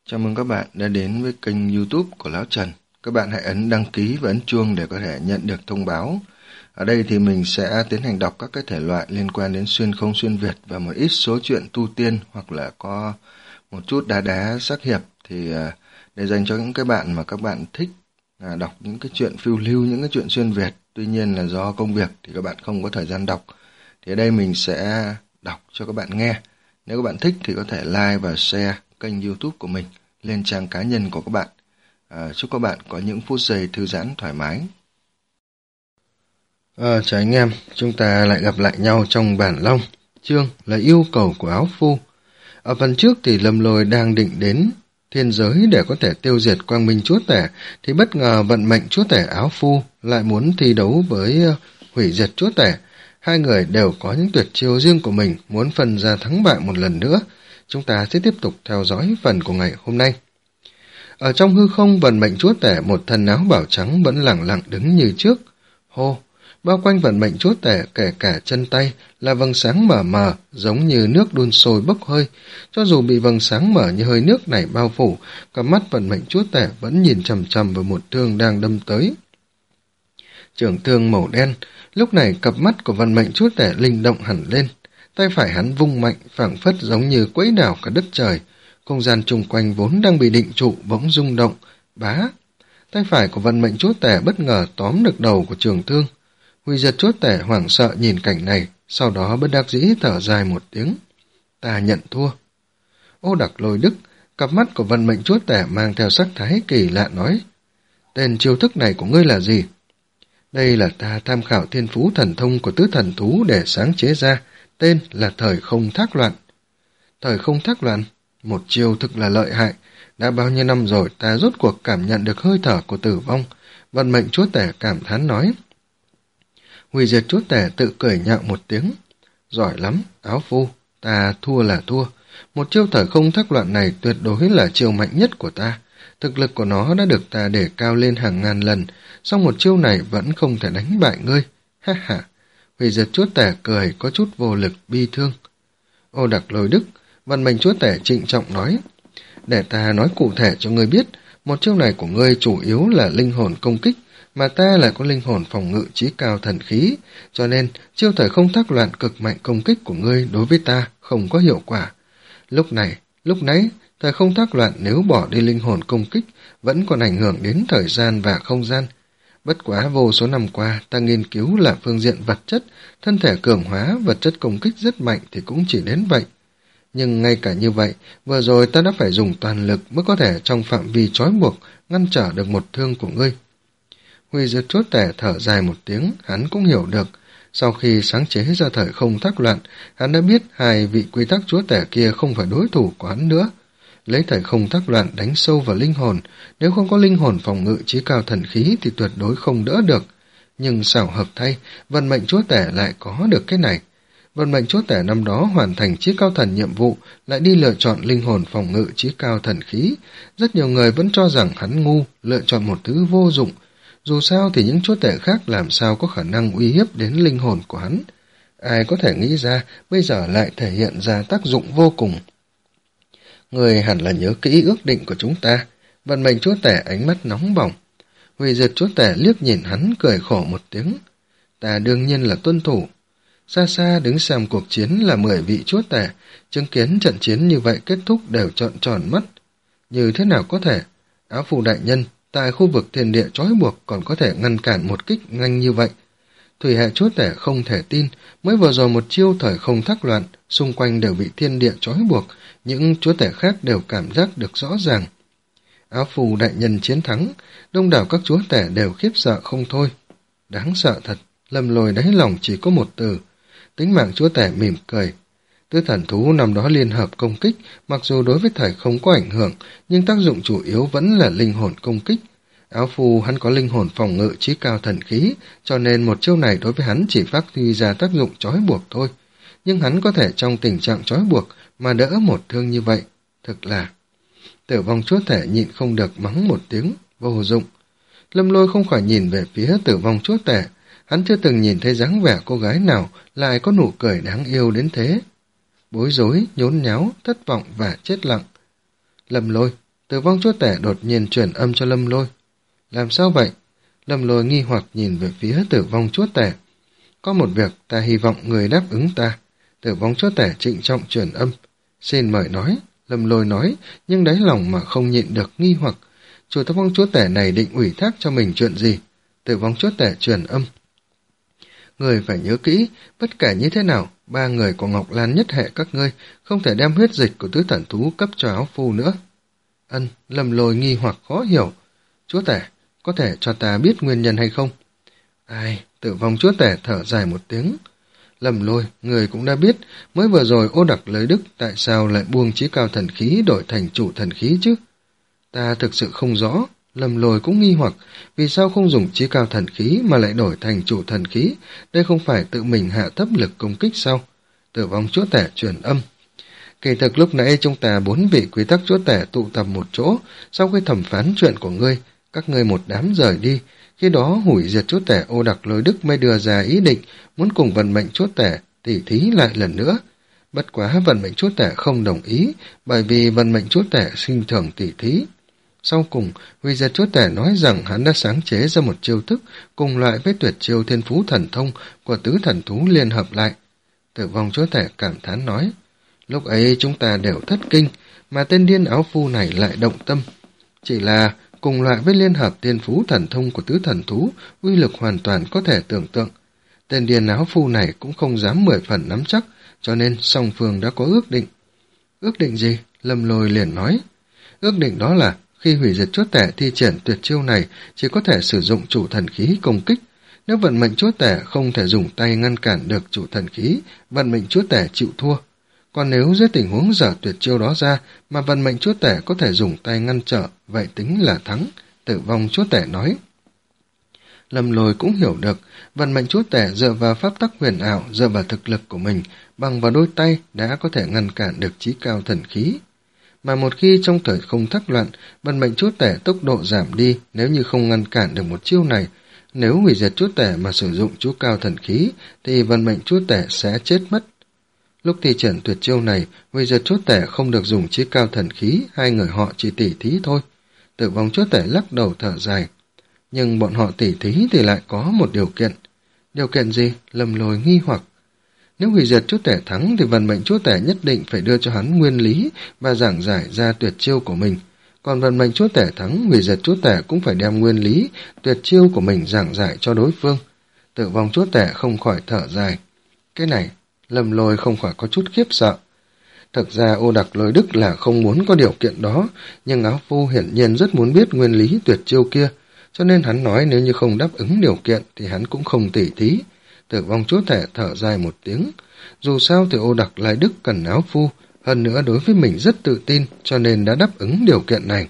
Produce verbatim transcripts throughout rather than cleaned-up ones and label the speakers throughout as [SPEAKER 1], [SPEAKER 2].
[SPEAKER 1] Chào mừng các bạn đã đến với kênh YouTube của Lão Trần. Các bạn hãy ấn đăng ký và ấn chuông để có thể nhận được thông báo. Ở đây thì mình sẽ tiến hành đọc các cái thể loại liên quan đến xuyên không xuyên Việt và một ít số truyện tu tiên hoặc là có một chút đá đá sắc hiệp, thì để dành cho những cái bạn mà các bạn thích đọc những cái chuyện phiêu lưu, những cái chuyện xuyên Việt. Tuy nhiên là do công việc thì các bạn không có thời gian đọc. Thì ở đây mình sẽ đọc cho các bạn nghe. Nếu các bạn thích thì có thể like và share kênh YouTube của mình lên trang cá nhân của các bạn. À, chúc các bạn có những phút giây thư giãn thoải mái. À, chào anh em, chúng ta lại gặp lại nhau trong bản long. Chương là yêu cầu của áo phu. Ở phần trước thì Lâm Lôi đang định đến thiên giới để có thể tiêu diệt Quang Minh Chúa Tể, thì bất ngờ vận mệnh Chúa Tể áo phu lại muốn thi đấu với hủy diệt Chúa Tể. Hai người đều có những tuyệt chiêu riêng của mình, muốn phân ra thắng bại một lần nữa. Chúng ta sẽ tiếp tục theo dõi phần của ngày hôm nay. Ở trong hư không, vận mệnh Chúa Tể một thân áo bảo trắng vẫn lẳng lặng đứng như trước. Hô! Bao quanh vận mệnh Chúa Tể kể cả chân tay là vầng sáng mờ mờ, giống như nước đun sôi bốc hơi. Cho dù bị vầng sáng mở như hơi nước này bao phủ, cặp mắt vận mệnh Chúa Tể vẫn nhìn chằm chằm vào một thương đang đâm tới. Trường thương màu đen, lúc này cặp mắt của vận mệnh Chúa Tể linh động hẳn lên. Tay phải hắn vung mạnh, phảng phất giống như quẫy đảo cả đất trời. Không gian chung quanh vốn đang bị định trụ bỗng rung động. Bá! Tay phải của vận mệnh Chúa Tể bất ngờ tóm được đầu của trường thương. Hủy diệt Chúa Tể hoảng sợ nhìn cảnh này, sau đó bất đắc dĩ thở dài một tiếng. Ta nhận thua. Ô Đặc Lôi Đức, cặp mắt của vận mệnh Chúa Tể mang theo sắc thái kỳ lạ nói. Tên chiêu thức này của ngươi là gì? Đây là ta tham khảo thiên phú thần thông của tứ thần thú để sáng chế ra, tên là thời không thác loạn. Thời không thác loạn, một chiêu thực là lợi hại. Đã bao nhiêu năm rồi ta rốt cuộc cảm nhận được hơi thở của tử vong. Vận mệnh Chúa Tể cảm thán nói. Hủy diệt Chúa Tể tự cười nhạo một tiếng. Giỏi lắm, áo phu, ta thua là thua. Một chiêu thời không thác loạn này tuyệt đối là chiêu mạnh nhất của ta. Thực lực của nó đã được ta để cao lên hàng ngàn lần, song một chiêu này vẫn không thể đánh bại ngươi. Ha ha! Hủy diệt Chúa Tể cười có chút vô lực bi thương. Ô Đặc Lôi Đức, vận mệnh Chúa Tể trịnh trọng nói. Để ta nói cụ thể cho ngươi biết, một chiêu này của ngươi chủ yếu là linh hồn công kích, mà ta lại có linh hồn phòng ngự chí cao thần khí, cho nên chiêu thời không thác loạn cực mạnh công kích của ngươi đối với ta không có hiệu quả. Lúc này, lúc nãy, thời không thác loạn nếu bỏ đi linh hồn công kích vẫn còn ảnh hưởng đến thời gian và không gian. Bất quá vô số năm qua ta nghiên cứu là phương diện vật chất, thân thể cường hóa, vật chất công kích rất mạnh thì cũng chỉ đến vậy. Nhưng ngay cả như vậy, vừa rồi ta đã phải dùng toàn lực mới có thể trong phạm vi trói buộc ngăn trở được một thương của ngươi. Hủy diệt Chúa Tể thở dài một tiếng, hắn cũng hiểu được. Sau khi sáng chế ra thời không thác loạn, hắn đã biết hai vị quy tắc Chúa Tể kia không phải đối thủ của hắn nữa. Lấy thời không thác loạn đánh sâu vào linh hồn, nếu không có linh hồn phòng ngự chí cao thần khí thì tuyệt đối không đỡ được. Nhưng xảo hợp thay, vận mệnh Chúa Tể lại có được cái này. Vận mệnh Chúa Tể năm đó hoàn thành chí cao thần nhiệm vụ, lại đi lựa chọn linh hồn phòng ngự chí cao thần khí. Rất nhiều người vẫn cho rằng hắn ngu, lựa chọn một thứ vô dụng. Dù sao thì những Chúa Tể khác làm sao có khả năng uy hiếp đến linh hồn của hắn. Ai có thể nghĩ ra bây giờ lại thể hiện ra tác dụng vô cùng. Người hẳn là nhớ kỹ ước định của chúng ta. Vận mệnh Chúa Tể ánh mắt nóng bỏng. Hủy diệt Chúa Tể liếc nhìn hắn cười khổ một tiếng. Ta đương nhiên là tuân thủ. Xa xa đứng xem cuộc chiến là mười vị Chúa Tể, chứng kiến trận chiến như vậy kết thúc đều trợn tròn mắt. Như thế nào có thể? Áo phù đại nhân, tại khu vực thiên địa trói buộc còn có thể ngăn cản một kích nhanh như vậy. Thủy hệ Chúa Tể không thể tin, mới vừa rồi một chiêu thời không thác loạn, xung quanh đều bị thiên địa trói buộc, những Chúa Tể khác đều cảm giác được rõ ràng. Áo phù đại nhân chiến thắng, đông đảo các Chúa Tể đều khiếp sợ không thôi. Đáng sợ thật, Lâm Lôi đáy lòng chỉ có một từ. Tính mạng Chúa Tể mỉm cười. Tứ thần thú năm đó liên hợp công kích, mặc dù đối với thời không có ảnh hưởng, nhưng tác dụng chủ yếu vẫn là linh hồn công kích. Áo phù hắn có linh hồn phòng ngự chí cao thần khí, cho nên một chiêu này đối với hắn chỉ phát huy ra tác dụng trói buộc thôi. Nhưng hắn có thể trong tình trạng trói buộc mà đỡ một thương như vậy. Thực là... Tử vong Chúa Tể nhịn không được mắng một tiếng, vô dụng. Lâm Lôi không khỏi nhìn về phía tử vong Chúa Tể. Hắn chưa từng nhìn thấy dáng vẻ cô gái nào lại có nụ cười đáng yêu đến thế. Bối rối, nhốn nháo, thất vọng và chết lặng. Lâm Lôi, Tử vong chúa tể đột nhiên truyền âm cho Lâm Lôi. Làm sao vậy? Lâm Lôi nghi hoặc nhìn về phía tử vong chúa tể. Có một việc ta hy vọng người đáp ứng ta. Tử vong chúa tể trịnh trọng truyền âm. Xin mời nói. Lâm Lôi nói, nhưng đáy lòng mà không nhịn được nghi hoặc. Chủ tử vong chúa tể này định ủy thác cho mình chuyện gì? Tử vong chúa tể truyền âm. Người phải nhớ kỹ, bất kể như thế nào, ba người của Ngọc Lan nhất hệ các ngươi không thể đem huyết dịch của tứ thần thú cấp cho áo phu nữa. Ân, Lâm Lôi nghi hoặc khó hiểu. Chúa tể, có thể cho ta biết nguyên nhân hay không? Ai, tử vong chúa tể thở dài một tiếng. Lâm Lôi, người cũng đã biết, mới vừa rồi Ô Đặc lấy đức tại sao lại buông chí cao thần khí đổi thành chủ thần khí chứ? Ta thực sự không rõ. Lâm Lôi cũng nghi hoặc, vì sao không dùng chí cao thần khí mà lại đổi thành chủ thần khí? Đây không phải tự mình hạ thấp lực công kích sao? Tử vong chúa tể truyền âm. Kỳ thực lúc nãy chúng ta bốn vị quy tắc chúa tể tụ tập một chỗ, sau khi thẩm phán chuyện của ngươi, các ngươi một đám rời đi. Khi đó hủy diệt chúa tể Ô Đặc Lôi Đức mới đưa ra ý định muốn cùng vận mệnh chúa tể tỉ thí lại lần nữa. Bất quá vận mệnh chúa tể không đồng ý, bởi vì vận mệnh chúa tể sinh thường tỉ thí. Sau cùng, hủy diệt chúa tể nói rằng hắn đã sáng chế ra một chiêu thức cùng loại với tuyệt chiêu thiên phú thần thông của tứ thần thú liên hợp lại. Tử vong chúa tể cảm thán nói, lúc ấy chúng ta đều thất kinh, mà tên điên áo phu này lại động tâm. Chỉ là cùng loại với liên hợp thiên phú thần thông của tứ thần thú, uy lực hoàn toàn có thể tưởng tượng. Tên điên áo phu này cũng không dám mười phần nắm chắc, cho nên song phương đã có ước định. Ước định gì? Lâm Lôi liền nói. Ước định đó là khi hủy diệt chúa tể thi triển tuyệt chiêu này chỉ có thể sử dụng chủ thần khí công kích. Nếu vận mệnh chúa tể không thể dùng tay ngăn cản được chủ thần khí, vận mệnh chúa tể chịu thua. Còn nếu dưới tình huống dở tuyệt chiêu đó ra mà vận mệnh chúa tể có thể dùng tay ngăn trở, vậy tính là thắng. Tử vong chúa tể nói. Lâm Lôi cũng hiểu được, vận mệnh chúa tể dựa vào pháp tắc huyền ảo, dựa vào thực lực của mình, bằng vào đôi tay đã có thể ngăn cản được chí cao thần khí. Mà một khi trong thời không thắc loạn, vận mệnh chúa tể tốc độ giảm đi nếu như không ngăn cản được một chiêu này. Nếu hủy diệt chúa tể mà sử dụng chú cao thần khí, thì vận mệnh chúa tể sẽ chết mất. Lúc thi triển tuyệt chiêu này, hủy diệt chúa tể không được dùng chí cao thần khí, hai người họ chỉ tỉ thí thôi. Tử vong chúa tể lắc đầu thở dài. Nhưng bọn họ tỉ thí thì lại có một điều kiện. Điều kiện gì? Lâm Lôi nghi hoặc. Nếu hủy diệt chúa tể thắng thì vận mệnh chúa tể nhất định phải đưa cho hắn nguyên lý và giảng giải ra tuyệt chiêu của mình. Còn vận mệnh chúa tể thắng, hủy diệt chúa tể cũng phải đem nguyên lý, tuyệt chiêu của mình giảng giải cho đối phương. Tử vong chúa tể không khỏi thở dài. Cái này, Lâm Lôi không khỏi có chút khiếp sợ. Thực ra Ô Đặc Lôi Đức là không muốn có điều kiện đó, nhưng áo phu hiển nhiên rất muốn biết nguyên lý tuyệt chiêu kia, cho nên hắn nói nếu như không đáp ứng điều kiện thì hắn cũng không tỉ thí. Tử vong chúa tể thở dài một tiếng. Dù sao thì Ô Đặc Lôi Đức cần áo phu, hơn nữa đối với mình rất tự tin, cho nên đã đáp ứng điều kiện này.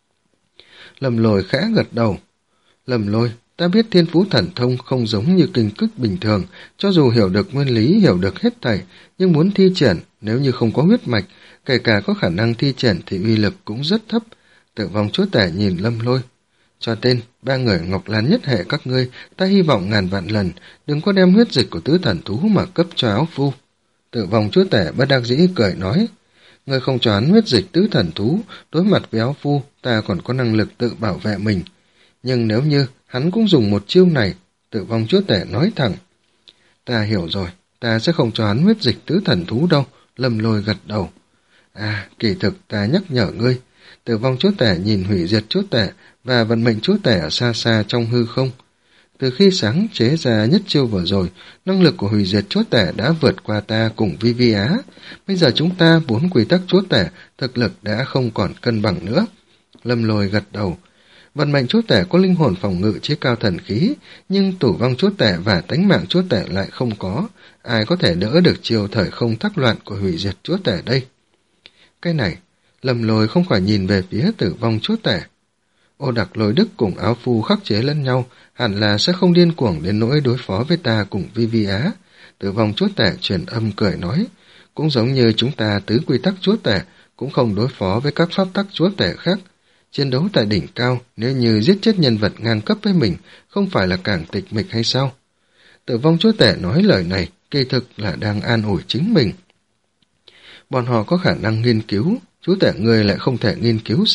[SPEAKER 1] Lâm Lôi khẽ gật đầu. Lâm Lôi, ta biết thiên phú thần thông không giống như kinh cức bình thường, cho dù hiểu được nguyên lý, hiểu được hết thảy, nhưng muốn thi triển, nếu như không có huyết mạch, kể cả có khả năng thi triển thì uy lực cũng rất thấp. Tử vong chúa tể nhìn Lâm Lôi. Cho tên, ba người Ngọc Lan nhất hệ các ngươi, ta hy vọng ngàn vạn lần, đừng có đem huyết dịch của tứ thần thú mà cấp cho áo phu. Tử vong chúa tể bất đắc dĩ cười nói, ngươi không cho hắn huyết dịch tứ thần thú, đối mặt với áo phu, ta còn có năng lực tự bảo vệ mình. Nhưng nếu như hắn cũng dùng một chiêu này, Tử vong chúa tể nói thẳng. Ta hiểu rồi, ta sẽ không cho hắn huyết dịch tứ thần thú đâu. Lâm Lôi gật đầu. À, kỳ thực ta nhắc nhở ngươi. Tử vong chúa tể nhìn hủy diệt chúa tể và vận mệnh chúa tể ở xa xa trong hư không. Từ khi sáng chế ra nhất chiêu vừa rồi, năng lực của hủy diệt chúa tể đã vượt qua ta cùng Vi Vi Á. Bây giờ chúng ta bốn quy tắc chúa tể, thực lực đã không còn cân bằng nữa. Lâm Lôi gật đầu. Vận mệnh chúa tể có linh hồn phòng ngự chí cao thần khí, nhưng tử vong chúa tể và tánh mạng chúa tể lại không có. Ai có thể đỡ được chiều thời không thắc loạn của hủy diệt chúa tể đây? Cái này, Lâm Lôi không khỏi nhìn về phía tử vong chúa tể. Ô Đặc Lôi Đức cùng áo phu khắc chế lẫn nhau, hẳn là sẽ không điên cuồng đến nỗi đối phó với ta cùng Vi Vi Á. Tử vong chúa tể truyền âm cười nói, cũng giống như chúng ta tứ quy tắc chúa tể, cũng không đối phó với các pháp tắc chúa tể khác. Chiến đấu tại đỉnh cao, nếu như giết chết nhân vật ngang cấp với mình, không phải là càng tịch mịch hay sao? Tử vong chúa tể nói lời này, kỳ thực là đang an ủi chính mình. Bọn họ có khả năng nghiên cứu, chúa tể người lại không thể nghiên cứu sao?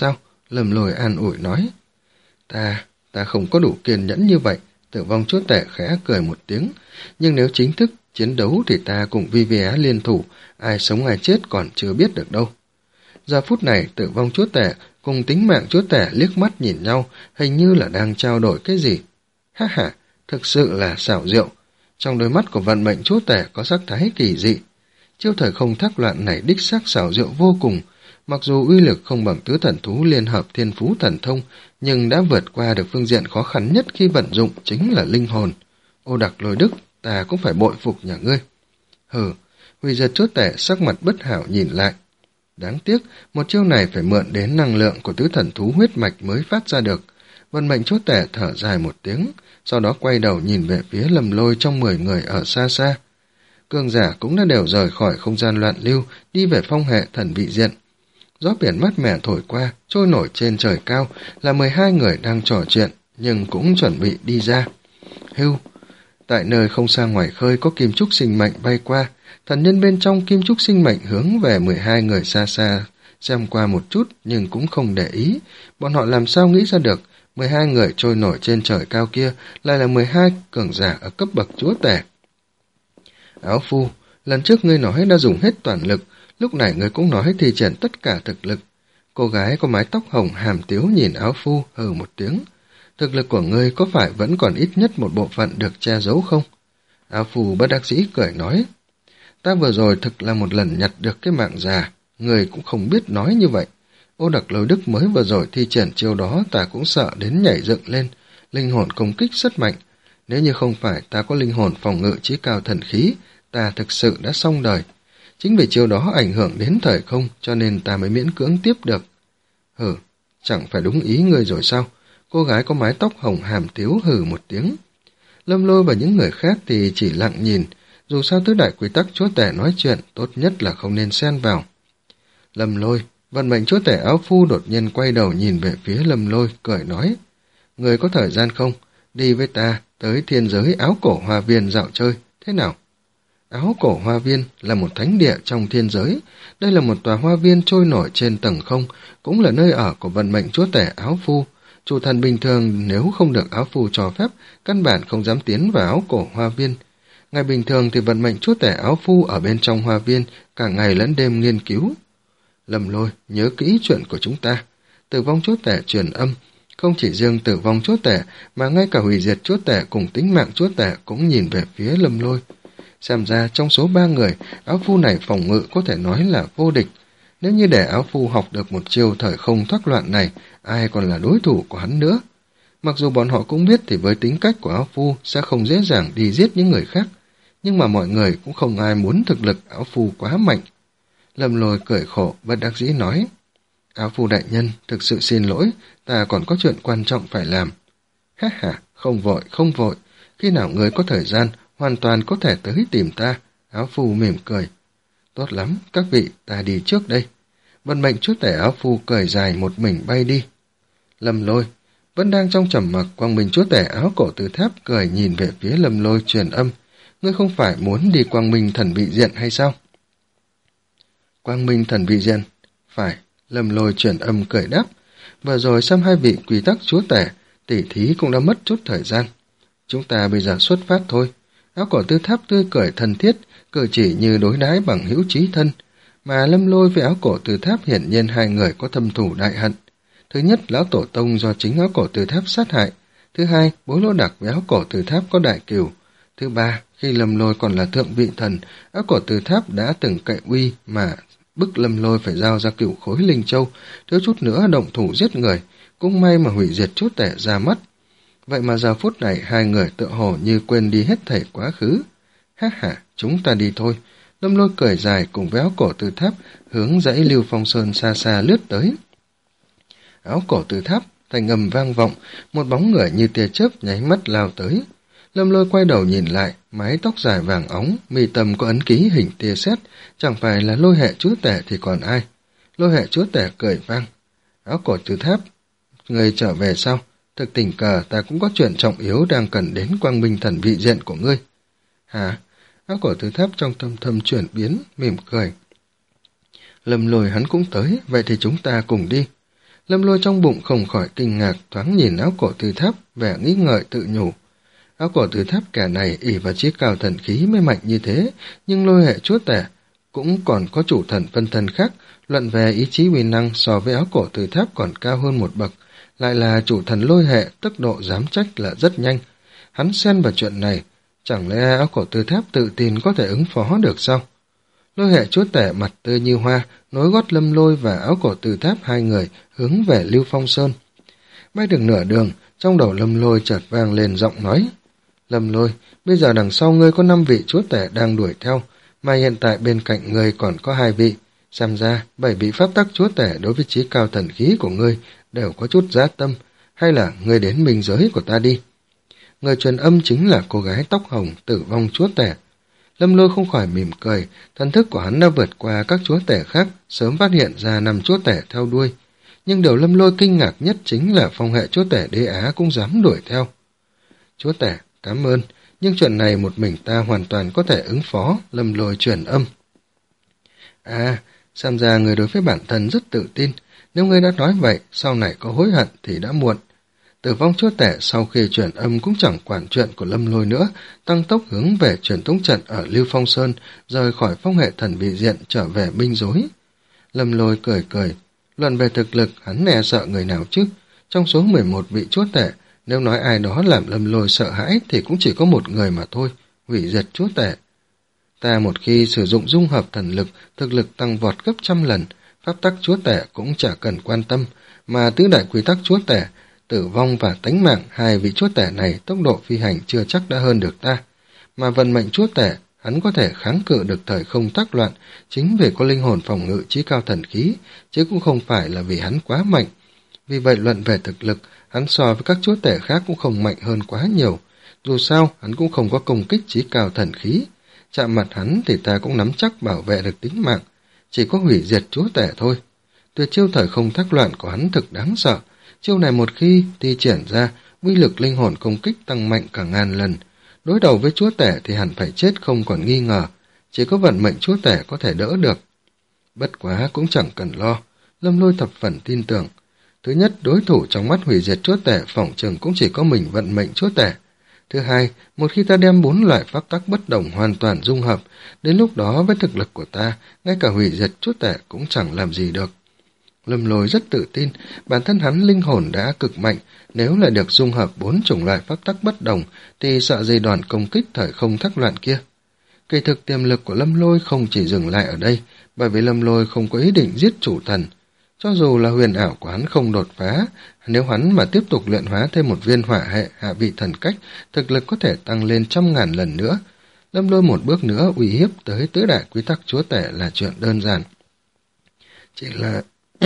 [SPEAKER 1] Lâm Lôi an ủi nói. Ta, ta không có đủ kiên nhẫn như vậy. Tử vong chúa tể khẽ cười một tiếng. Nhưng nếu chính thức chiến đấu thì ta cùng Vi Vi Á liên thủ, ai sống ai chết còn chưa biết được đâu. Giờ phút này, tử vong chúa tể cùng tính mạng chúa tể liếc mắt nhìn nhau, hình như là đang trao đổi cái gì. Ha ha, thực sự là xảo diệu. Trong đôi mắt của vận mệnh chúa tể có sắc thái kỳ dị. Chiêu thời không thác loạn này đích xác xảo diệu vô cùng. Mặc dù uy lực không bằng tứ thần thú liên hợp thiên phú thần thông, nhưng đã vượt qua được phương diện khó khăn nhất khi vận dụng chính là linh hồn. Ô Đặc Lôi Đức, ta cũng phải bội phục nhà ngươi. Hừ, hủy diệt chúa tể sắc mặt bất hảo nhìn lại. Đáng tiếc, một chiêu này phải mượn đến năng lượng của tứ thần thú huyết mạch mới phát ra được. Vận mệnh chúa tể thở dài một tiếng, sau đó quay đầu nhìn về phía Lâm Lôi trong mười người ở xa xa. Cường giả cũng đã đều rời khỏi không gian loạn lưu, đi về phong hệ thần vị diện. Gió biển mát mẻ thổi qua, trôi nổi trên trời cao, là mười hai người đang trò chuyện, nhưng cũng chuẩn bị đi ra. Hưu, tại nơi không xa ngoài khơi có kim trúc sinh mệnh bay qua, thần nhân bên trong kim trúc sinh mệnh hướng về mười hai người xa xa, xem qua một chút nhưng cũng không để ý. Bọn họ làm sao nghĩ ra được, mười hai người trôi nổi trên trời cao kia lại là mười hai cường giả ở cấp bậc chúa tể. Áo Phu, lần trước ngươi nói đã dùng hết toàn lực, lúc này ngươi cũng nói thi triển tất cả thực lực. Cô gái có mái tóc hồng hàm tiếu nhìn Áo Phu hừ một tiếng. Thực lực của ngươi có phải vẫn còn ít nhất một bộ phận được che giấu không? Áo Phu bất đắc dĩ cười nói. Ta vừa rồi thực là một lần nhặt được cái mạng già, ngươi cũng không biết nói như vậy. Ô Đặc Lôi Đức mới vừa rồi thi triển chiêu đó ta cũng sợ đến nhảy dựng lên, linh hồn công kích rất mạnh. Nếu như không phải ta có linh hồn phòng ngự chí cao thần khí, ta thực sự đã xong đời. Chính vì chiêu đó ảnh hưởng đến thời không cho nên ta mới miễn cưỡng tiếp được. Hừ, chẳng phải đúng ý ngươi rồi sao? Cô gái có mái tóc hồng hàm tiếu hừ một tiếng. Lâm Lôi và những người khác thì chỉ lặng nhìn, dù sao tứ đại quy tắc chúa tể nói chuyện tốt nhất là không nên xen vào. Lâm Lôi, vận mệnh chúa tể Áo Phu đột nhiên quay đầu nhìn về phía Lâm Lôi, cười nói. Người có thời gian không? Đi với ta tới thiên giới áo cổ hoa viên dạo chơi, thế nào? Áo cổ hoa viên là một thánh địa trong thiên giới. Đây là một tòa hoa viên trôi nổi trên tầng không, cũng là nơi ở của vận mệnh chúa tể Áo Phu. Chủ thần bình thường nếu không được Áo Phu cho phép, căn bản không dám tiến vào áo cổ hoa viên. Ngày bình thường thì vận mệnh chúa tể Áo Phu ở bên trong hoa viên, cả ngày lẫn đêm nghiên cứu. Lâm Lôi, nhớ kỹ chuyện của chúng ta. Tử vong chúa tể truyền âm. Không chỉ riêng tử vong chúa tể, mà ngay cả hủy diệt chúa tể cùng tính mạng chúa tể cũng nhìn về phía Lâm Lôi. Xem ra trong số ba người, Áo Phu này phòng ngự có thể nói là vô địch. Nếu như để Áo Phu học được một chiêu thời không thoát loạn này, ai còn là đối thủ của hắn nữa. Mặc dù bọn họ cũng biết thì với tính cách của Áo Phu sẽ không dễ dàng đi giết những người khác, nhưng mà mọi người cũng không ai muốn thực lực Áo Phu quá mạnh. Lâm Lôi cười khổ, bất đắc dĩ nói. Áo Phu đại nhân, thực sự xin lỗi, ta còn có chuyện quan trọng phải làm. Ha ha, không vội, không vội, khi nào người có thời gian, hoàn toàn có thể tới tìm ta. Áo Phu mỉm cười. Tốt lắm, các vị, ta đi trước đây. Vận mệnh chúa tể Áo Phu cười dài một mình bay đi. Lâm Lôi, vẫn đang trong trầm mặc, quang minh chúa tể áo cổ từ tháp cười nhìn về phía Lâm Lôi truyền âm. Ngươi không phải muốn đi quang minh thần vị diện hay sao? Quang minh thần vị diện? Phải, Lâm Lôi truyền âm cười đáp. Vừa rồi xem hai vị quy tắc chúa tể, tỉ thí cũng đã mất chút thời gian. Chúng ta bây giờ xuất phát thôi. Áo cổ tư tháp tươi cười thân thiết, cử chỉ như đối đãi bằng hữu chí thân. Mà Lâm Lôi với áo cổ tư tháp hiển nhiên hai người có thâm thù đại hận. Thứ nhất, lão tổ tông do chính áo cổ tư tháp sát hại. Thứ hai, Bối Lỗ Đặc với áo cổ tư tháp có đại cừu. Thứ ba, khi Lâm Lôi còn là thượng vị thần, áo cổ tư tháp đã từng cậy uy mà bức Lâm Lôi phải giao ra cửu khối linh châu, thiếu chút nữa động thủ giết người, cũng may mà hủy diệt chút tể ra mắt. Vậy mà giờ phút này hai người tựa hồ như quên đi hết thảy quá khứ. Ha ha, chúng ta đi thôi. Lâm Lôi cười dài cùng với áo cổ từ tháp hướng dãy Lưu Phong Sơn xa xa lướt tới. Áo cổ từ tháp, thành âm vang vọng, một bóng người như tia chớp nháy mắt lao tới. Lâm Lôi quay đầu nhìn lại, mái tóc dài vàng óng, mi tâm có ấn ký hình tia sét, chẳng phải là Lôi hệ chúa tể thì còn ai. Lôi hệ chúa tể cười vang. Áo cổ từ tháp, người trở về sao? Thực tình cờ ta cũng có chuyện trọng yếu đang cần đến quang minh thần vị diện của ngươi. Hả? Áo cổ từ tháp trong thâm thâm chuyển biến, mỉm cười. Lâm Lôi hắn cũng tới, vậy thì chúng ta cùng đi. Lâm Lôi trong bụng không khỏi kinh ngạc, thoáng nhìn áo cổ Từ Tháp, vẻ nghĩ ngợi tự nhủ. Áo cổ Từ Tháp kẻ này ỷ vào chí cao thần khí mới mạnh như thế, nhưng lôi hệ chúa tể cũng còn có chủ thần phân thân khác, luận về ý chí uy năng so với áo cổ Từ Tháp còn cao hơn một bậc, lại là chủ thần lôi hệ, tốc độ giám trách là rất nhanh. Hắn xen vào chuyện này, chẳng lẽ áo cổ Từ Tháp tự tin có thể ứng phó được sao? Lôi hệ chúa tể mặt tươi như hoa, nối gót Lâm Lôi và áo cổ Từ Tháp hai người hướng về Lưu Phong Sơn. Bay được nửa đường, trong đầu Lâm Lôi chợt vang lên giọng nói. Lâm Lôi, bây giờ đằng sau ngươi có năm vị chúa tể đang đuổi theo, mà hiện tại bên cạnh ngươi còn có hai vị. Xem ra, bảy vị pháp tắc chúa tể đối với chí cao thần khí của ngươi đều có chút giá tâm, hay là ngươi đến minh giới của ta đi. Người truyền âm chính là cô gái tóc hồng Tử Vong chúa tể. Lâm Lôi không khỏi mỉm cười, thần thức của hắn đã vượt qua các chúa tể khác, sớm phát hiện ra năm chúa tể theo đuôi. Nhưng điều Lâm Lôi kinh ngạc nhất chính là phong hệ chúa tể Đế Á cũng dám đuổi theo. Chúa tể, cảm ơn, nhưng chuyện này một mình ta hoàn toàn có thể ứng phó, Lâm Lôi truyền âm. À, xem ra người đối với bản thân rất tự tin, nếu ngươi đã nói vậy, sau này có hối hận thì đã muộn. Tử Vong chúa tể sau khi truyền âm cũng chẳng quản chuyện của Lâm Lôi nữa, tăng tốc hướng về truyền tống trận ở Lưu Phong Sơn, rời khỏi phong hệ thần vị diện trở về binh rối. Lâm Lôi cười cười, luận về thực lực hắn e sợ người nào chứ, trong số mười một vị chúa tể, nếu nói ai đó làm Lâm Lôi sợ hãi thì cũng chỉ có một người mà thôi, hủy diệt chúa tể. Ta một khi sử dụng dung hợp thần lực, thực lực tăng vọt gấp trăm lần, pháp tắc chúa tể cũng chả cần quan tâm, mà tứ đại quy tắc chúa tể, Tử Vong và tánh mạng hai vị chúa tể này tốc độ phi hành chưa chắc đã hơn được ta, mà vận mệnh chúa tể hắn có thể kháng cự được thời không tác loạn chính vì có linh hồn phòng ngự chí cao thần khí, chứ cũng không phải là vì hắn quá mạnh. Vì vậy luận về thực lực, hắn so với các chúa tể khác cũng không mạnh hơn quá nhiều, dù sao hắn cũng không có công kích chí cao thần khí. Chạm mặt hắn thì ta cũng nắm chắc bảo vệ được tính mạng, chỉ có hủy diệt chúa tể thôi. Tuyệt chiêu thời không thác loạn của hắn thực đáng sợ, chiêu này một khi thi triển ra, uy lực linh hồn công kích tăng mạnh cả ngàn lần. Đối đầu với chúa tể thì hẳn phải chết không còn nghi ngờ, chỉ có vận mệnh chúa tể có thể đỡ được. Bất quá cũng chẳng cần lo, Lâm Lôi thập phần tin tưởng. Thứ nhất, đối thủ trong mắt hủy diệt chúa tể phỏng chừng cũng chỉ có mình vận mệnh chúa tể. Thứ hai, một khi ta đem bốn loại pháp tắc bất đồng hoàn toàn dung hợp, đến lúc đó với thực lực của ta, ngay cả hủy diệt chúa tể cũng chẳng làm gì được. Lâm Lôi rất tự tin, bản thân hắn linh hồn đã cực mạnh, nếu lại được dung hợp bốn chủng loại pháp tắc bất đồng, thì sợ gì đoàn công kích thời không thác loạn kia. Kỳ thực tiềm lực của Lâm Lôi không chỉ dừng lại ở đây, bởi vì Lâm Lôi không có ý định giết chủ thần. Cho dù là huyền ảo của hắn không đột phá, nếu hắn mà tiếp tục luyện hóa thêm một viên hỏa hệ hạ vị thần cách, thực lực có thể tăng lên trăm ngàn lần nữa. Lâm Lôi một bước nữa uy hiếp tới tứ đại quy tắc chúa tể là chuyện đơn giản. Chỉ là...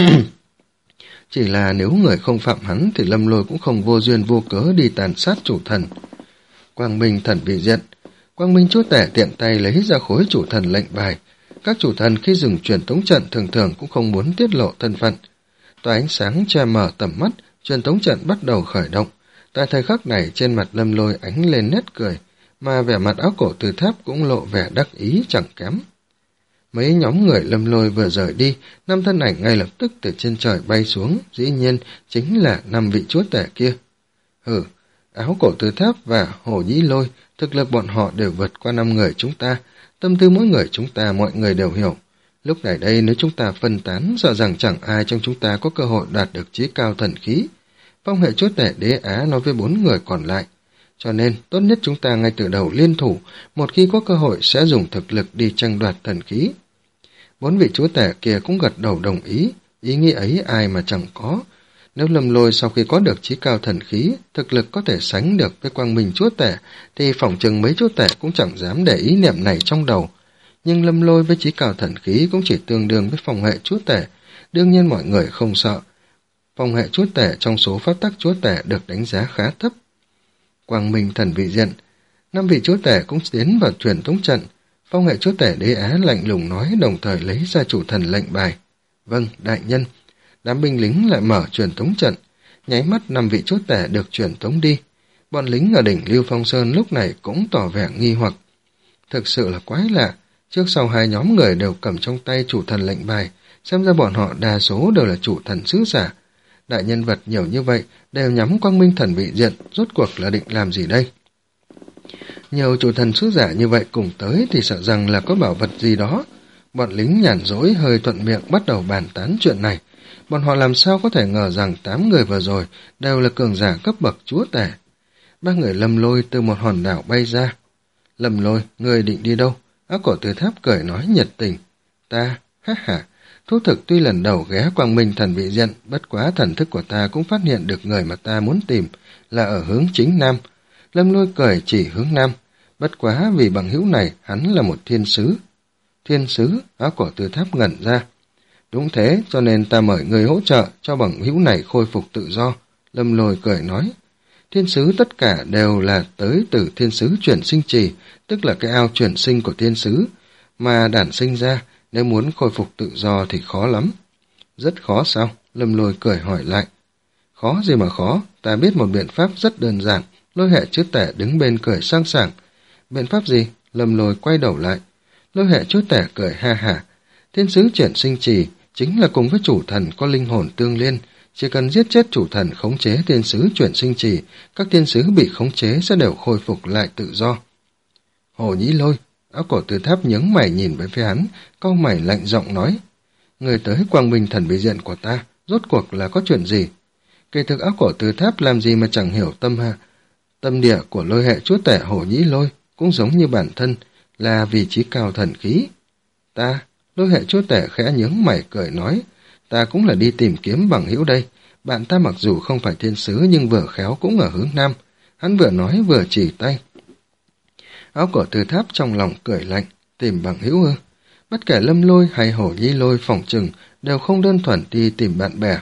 [SPEAKER 1] Chỉ là nếu người không phạm hắn thì Lâm Lôi cũng không vô duyên vô cớ đi tàn sát chủ thần. Quang Minh thần vị diện. Quang Minh chúa tể tiện tay lấy ra khối chủ thần lệnh bài. Các chủ thần khi dừng truyền tống trận thường thường cũng không muốn tiết lộ thân phận. Tòa ánh sáng che mở tầm mắt, truyền tống trận bắt đầu khởi động. Tại thời khắc này trên mặt Lâm Lôi ánh lên nét cười, mà vẻ mặt áo cổ Từ Tháp cũng lộ vẻ đắc ý chẳng kém. Mấy nhóm người Lâm Lôi vừa rời đi, năm thân ảnh ngay lập tức từ trên trời bay xuống, dĩ nhiên chính là năm vị chúa tể kia. Hừ, áo cổ Từ Tháp và Hồ Nhĩ Lôi, thực lực bọn họ đều vượt qua năm người chúng ta, tâm tư mỗi người chúng ta mọi người đều hiểu. Lúc này đây nếu chúng ta phân tán, sợ rằng chẳng ai trong chúng ta có cơ hội đạt được chí cao thần khí. Phong hệ chúa tể Đế Á nói với bốn người còn lại. Cho nên, tốt nhất chúng ta ngay từ đầu liên thủ, một khi có cơ hội sẽ dùng thực lực đi tranh đoạt thần khí. Bốn vị chúa tể kia cũng gật đầu đồng ý, ý nghĩ ấy ai mà chẳng có. Nếu Lâm Lôi sau khi có được chí cao thần khí, thực lực có thể sánh được với Quang Minh chúa tể, thì phỏng chừng mấy chúa tể cũng chẳng dám để ý niệm này trong đầu. Nhưng Lâm Lôi với chí cao thần khí cũng chỉ tương đương với phong hệ chúa tể, đương nhiên mọi người không sợ. Phong hệ chúa tể trong số pháp tắc chúa tể được đánh giá khá thấp. Quang Minh thần vị diện, năm vị chúa tể cũng tiến vào truyền tống trận. Phong hệ chúa tể Đế Á lạnh lùng nói, đồng thời lấy ra chủ thần lệnh bài. Vâng, đại nhân. Đám binh lính lại mở truyền tống trận, nháy mắt năm vị chúa tể được truyền tống đi. Bọn lính ở đỉnh Lưu Phong Sơn lúc này cũng tỏ vẻ nghi hoặc. Thực sự là quái lạ, trước sau hai nhóm người đều cầm trong tay chủ thần lệnh bài, xem ra bọn họ đa số đều là chủ thần sứ giả. đại nhân vật nhiều như vậy đều nhắm Quang Minh Thần Vị Diện, rốt cuộc là định làm gì đây? Nhiều chủ thần sứ giả như vậy cùng tới thì sợ rằng là có bảo vật gì đó. Bọn lính nhàn rỗi hơi thuận miệng bắt đầu bàn tán chuyện này. Bọn họ làm sao có thể ngờ rằng tám người vừa rồi đều là cường giả cấp bậc chúa tể. Ba người Lâm Lôi từ một hòn đảo bay ra. Lâm Lôi, người định đi đâu? Áo cổ Từ Tháp cười nói nhiệt tình. Ta, ha ha, thú thực tuy lần đầu ghé Quang Minh Thần Vị Diện, bất quá thần thức của ta cũng phát hiện được người mà ta muốn tìm là ở hướng chính nam. Lâm Lôi cười chỉ hướng nam. Bất quá vì bằng hữu này hắn là một thiên sứ. Thiên sứ? Áo cổ Từ Tháp ngẩn ra. Đúng thế, cho nên ta mời người hỗ trợ cho bằng hữu này khôi phục tự do. Lâm Lôi cười nói. Thiên sứ tất cả đều là tới từ thiên sứ chuyển sinh trì, tức là cái ao chuyển sinh của thiên sứ, mà đản sinh ra, nếu muốn khôi phục tự do thì khó lắm. Rất khó sao? Lâm Lôi cười hỏi lại. Khó gì mà khó, ta biết một biện pháp rất đơn giản. Lôi hệ chúa tể đứng bên cười sang sảng. Biện pháp gì? Lâm Lôi quay đầu lại. Lôi hệ chúa tể cười ha hả. Thiên sứ chuyển sinh trì chính là cùng với chủ thần có linh hồn tương liên. Chỉ cần giết chết chủ thần khống chế thiên sứ chuyển sinh trì, các thiên sứ bị khống chế sẽ đều khôi phục lại tự do. Hồ Nhĩ Lôi, Áo cổ Từ Tháp nhướng mày nhìn về phía hắn, cau mày lạnh giọng nói. Người tới Quang Minh Thần Vị Diện của ta, rốt cuộc là có chuyện gì? Kỳ thực Áo cổ Từ Tháp làm gì mà chẳng hiểu tâm ha. Tâm địa của lôi hệ chúa tể Hồ Nhĩ Lôi cũng giống như bản thân, là vị trí cao thần khí. Ta, lôi hệ chúa tể khẽ nhướng mày cười nói, ta cũng là đi tìm kiếm bằng hữu đây. Bạn ta mặc dù không phải thiên sứ nhưng vừa khéo cũng ở hướng nam. Hắn vừa nói vừa chỉ tay. Áo cổ Từ Tháp trong lòng cười lạnh, tìm bằng hữu ư? Bất kể Lâm Lôi hay Hổ Nhĩ Lôi phỏng chừng đều không đơn thuần đi tìm bạn bè.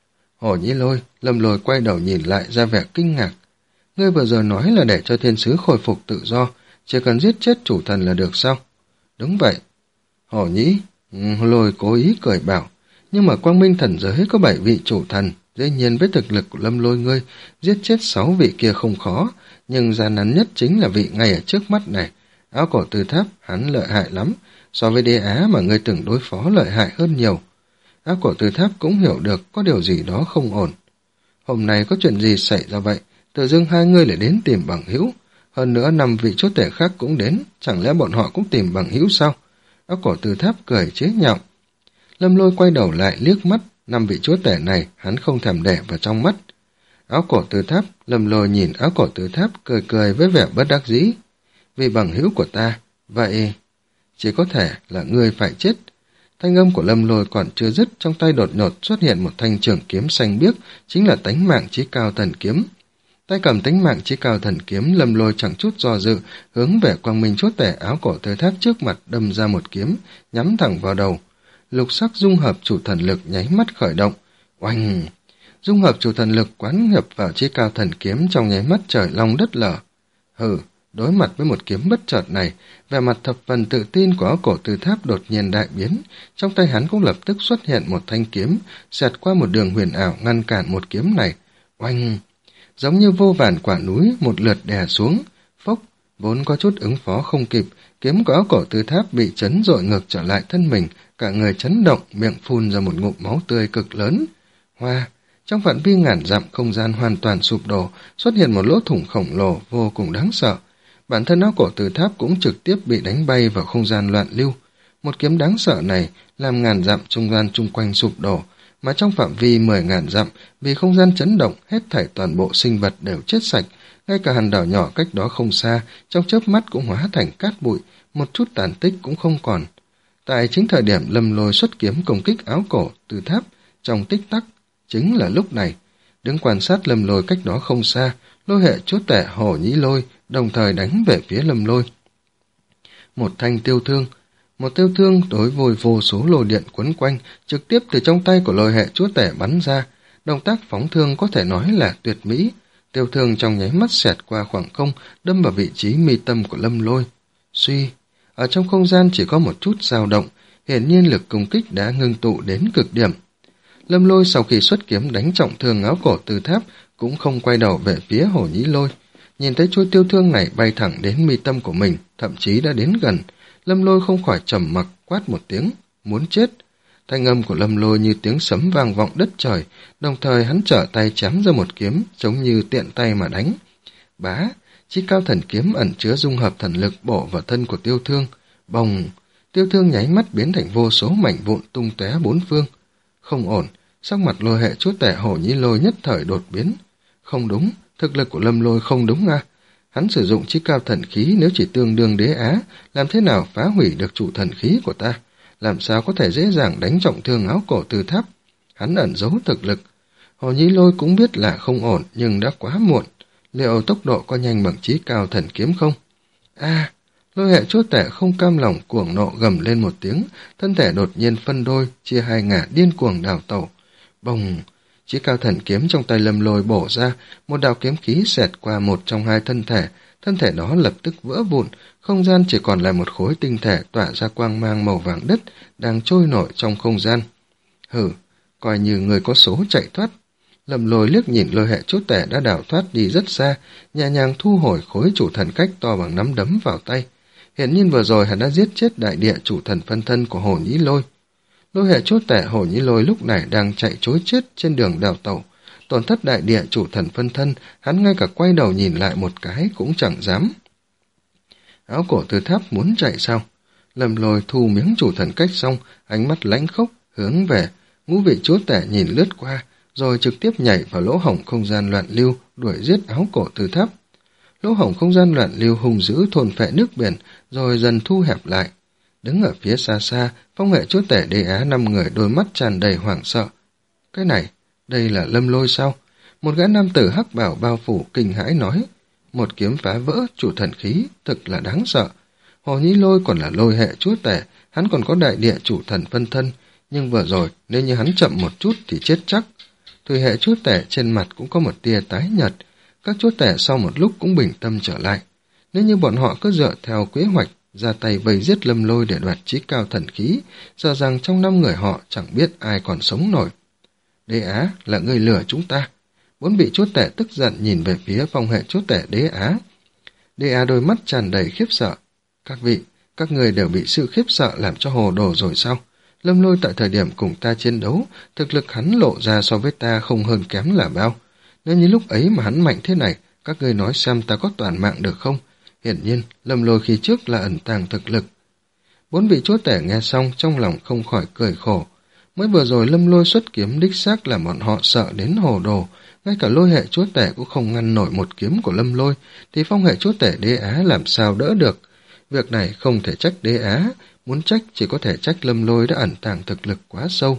[SPEAKER 1] Hổ Nhĩ Lôi, Lâm Lôi quay đầu nhìn lại ra vẻ kinh ngạc. Ngươi vừa rồi nói là để cho thiên sứ khôi phục tự do, chỉ cần giết chết chủ thần là được sao? Đúng vậy. Hổ Nhĩ, Lôi cố ý cười bảo, nhưng mà Quang Minh thần giới có bảy vị chủ thần, dĩ nhiên với thực lực của Lâm Lôi ngươi, giết chết sáu vị kia không khó, nhưng gian nan nhất chính là vị ngay ở trước mắt này. Áo cổ Từ Tháp, hắn lợi hại lắm, so với đế á mà ngươi từng đối phó lợi hại hơn nhiều. Áo cổ Từ Tháp cũng hiểu được có điều gì đó không ổn. Hôm nay có chuyện gì xảy ra vậy? Tự dưng hai ngươi lại đến tìm bằng hữu, hơn nữa năm vị chúa tể khác cũng đến, chẳng lẽ bọn họ cũng tìm bằng hữu sao? Áo cổ Từ Tháp cười chế nhạo. Lâm Lôi quay đầu lại liếc mắt, năm vị chúa tể này hắn không thèm để vào trong mắt. Áo cổ Từ Tháp, Lâm Lôi nhìn Áo cổ Từ Tháp cười cười với vẻ bất đắc dĩ. Vì bằng hữu của ta, vậy chỉ có thể là ngươi phải chết. Thanh âm của Lâm Lôi còn chưa dứt, trong tay đột ngột xuất hiện một thanh trường kiếm xanh biếc, chính là tánh mạng chí cao thần kiếm. Tay cầm tánh mạng chí cao thần kiếm, Lâm Lôi chẳng chút do dự, hướng về Quang Minh chúa tể Áo cổ Từ Tháp trước mặt đâm ra một kiếm, nhắm thẳng vào đầu. Lục sắc dung hợp chủ thần lực nháy mắt khởi động. Oanh! Dung hợp chủ thần lực quán nhập vào chí cao thần kiếm trong nháy mắt trời long đất lở. Hừ, đối mặt với một kiếm bất chợt này, vẻ mặt thập phần tự tin của Áo cổ Từ Tháp đột nhiên đại biến. Trong tay hắn cũng lập tức xuất hiện một thanh kiếm, xẹt qua một đường huyền ảo ngăn cản một kiếm này. Oanh! Giống như vô vàn quả núi một lượt đè xuống. Phốc! Vốn có chút ứng phó không kịp, kiếm của Áo cổ Từ Tháp bị chấn dội ngược trở lại thân mình, cả người chấn động, miệng phun ra một ngụm máu tươi cực lớn. Hoa! Trong phạm vi ngàn dặm, không gian hoàn toàn sụp đổ, xuất hiện một lỗ thủng khổng lồ vô cùng đáng sợ. Bản thân Áo cổ Từ Tháp cũng trực tiếp bị đánh bay vào không gian loạn lưu. Một kiếm đáng sợ này làm ngàn dặm không gian chung quanh sụp đổ, mà trong phạm vi mười ngàn dặm, vì không gian chấn động, hết thảy toàn bộ sinh vật đều chết sạch, ngay cả hòn đảo nhỏ cách đó không xa, trong chớp mắt cũng hóa thành cát bụi, một chút tàn tích cũng không còn. Tại chính thời điểm Lâm Lôi xuất kiếm công kích Áo cổ Từ Tháp, trong tích tắc, chính là lúc này, đứng quan sát Lâm Lôi cách đó không xa, lôi hệ chúa tể Hổ Nhĩ Lôi đồng thời đánh về phía Lâm Lôi. Một thanh tiêu thương, một tiêu thương đối với vô số lôi điện quấn quanh, trực tiếp từ trong tay của lôi hệ chúa tể bắn ra. Động tác phóng thương có thể nói là tuyệt mỹ. Tiêu thương trong nháy mắt xẹt qua khoảng không, đâm vào vị trí mi tâm của Lâm Lôi. Suy, ở trong không gian chỉ có một chút dao động, hiển nhiên lực công kích đã ngưng tụ đến cực điểm. Lâm Lôi sau khi xuất kiếm đánh trọng thương Áo cổ Từ Tháp cũng không quay đầu về phía Hổ Nhĩ Lôi. Nhìn thấy chuôi tiêu thương này bay thẳng đến mi tâm của mình, thậm chí đã đến gần, Lâm Lôi không khỏi trầm mặc quát một tiếng, muốn chết. Thanh âm của Lâm Lôi như tiếng sấm vang vọng đất trời, đồng thời hắn trở tay chém ra một kiếm, giống như tiện tay mà đánh. Bá, Chí Cao Thần Kiếm ẩn chứa dung hợp thần lực bổ vào thân của Tiêu Thương. Bồng, Tiêu Thương nháy mắt biến thành vô số mảnh vụn tung tóe bốn phương. Không ổn, sắc mặt Lôi Hệ Chúa Tể Hổ Nhĩ Lôi nhất thời đột biến. Không đúng, thực lực của Lâm Lôi không đúng à? Hắn sử dụng Chí Cao Thần Khí nếu chỉ tương đương đế á, làm thế nào phá hủy được chủ thần khí của ta? Làm sao có thể dễ dàng đánh trọng thương Áo Cổ Từ Tháp? Hắn ẩn giấu thực lực. Hồ Nhĩ Lôi cũng biết là không ổn, nhưng đã quá muộn. Liệu tốc độ có nhanh bằng Chí Cao Thần Kiếm không? A, Lôi Hệ Chúa Tể không cam lòng cuồng nộ gầm lên một tiếng, thân thể đột nhiên phân đôi, chia hai ngả điên cuồng đào tẩu. Bồng, Chí Cao Thần Kiếm trong tay Lâm Lôi bổ ra, một đạo kiếm khí xẹt qua một trong hai thân thể, thân thể đó lập tức vỡ vụn, không gian chỉ còn lại một khối tinh thể tỏa ra quang mang màu vàng đất đang trôi nổi trong không gian. Hừ, coi như người có số chạy thoát. Lâm Lôi liếc nhìn Lôi Hệ Chúa Tể đã đào thoát đi rất xa, nhẹ nhàng thu hồi khối chủ thần cách to bằng nắm đấm vào tay. Hiện nhiên vừa rồi hắn đã giết chết đại địa chủ thần phân thân của Hồ Nhĩ Lôi. Lôi Hệ Chúa Tể Hồ Nhĩ Lôi lúc này đang chạy trối chết trên đường đào tẩu. Tổn thất đại địa chủ thần phân thân, hắn ngay cả quay đầu nhìn lại một cái cũng chẳng dám. Áo Cổ Từ Tháp muốn chạy sao? Lâm Lôi thu miếng chủ thần cách xong, ánh mắt lãnh khốc hướng về Ngũ Vị Chúa Tể nhìn lướt qua, rồi trực tiếp nhảy vào lỗ hổng không gian loạn lưu, đuổi giết Áo Cổ Từ Tháp. Lỗ hổng không gian loạn lưu hung dữ thôn phệ nước biển, rồi dần thu hẹp lại. Đứng ở phía xa xa, Phong Hệ Chúa Tể Đế Á năm người đôi mắt tràn đầy hoảng sợ. Cái này, đây là Lâm Lôi sao? Một gã nam tử hắc bảo bao phủ kinh hãi nói. Một kiếm phá vỡ chủ thần khí, thực là đáng sợ. Hồ Nhĩ Lôi còn là Lôi Hệ Chúa Tể, hắn còn có đại địa chủ thần phân thân, nhưng vừa rồi nếu như hắn chậm một chút thì chết chắc. Thủy Hệ Chúa Tể trên mặt cũng có một tia tái nhợt, các chúa tể sau một lúc cũng bình tâm trở lại. Nếu như bọn họ cứ dựa theo kế hoạch ra tay vây giết Lâm Lôi để đoạt Chí Cao Thần Khí, sợ rằng trong năm người họ chẳng biết ai còn sống nổi. Đế Á, là người lừa chúng ta. Bốn vị chúa tể tức giận nhìn về phía Phong Hệ Chúa Tể Đế Á. Đế Á đôi mắt tràn đầy khiếp sợ. Các vị, các người đều bị sự khiếp sợ làm cho hồ đồ rồi sao? Lâm Lôi tại thời điểm cùng ta chiến đấu, thực lực hắn lộ ra so với ta không hơn kém là bao. Nếu như lúc ấy mà hắn mạnh thế này, các ngươi nói xem ta có toàn mạng được không? Hiển nhiên, Lâm Lôi khi trước là ẩn tàng thực lực. Bốn vị chúa tể nghe xong trong lòng không khỏi cười khổ. Mới vừa rồi Lâm Lôi xuất kiếm đích xác làm bọn họ sợ đến hồ đồ, ngay cả Lôi Hệ Chúa Tể cũng không ngăn nổi một kiếm của Lâm Lôi, thì Phong Hệ Chúa Tể Đế Á làm sao đỡ được. Việc này không thể trách Đế Á, muốn trách chỉ có thể trách Lâm Lôi đã ẩn tàng thực lực quá sâu.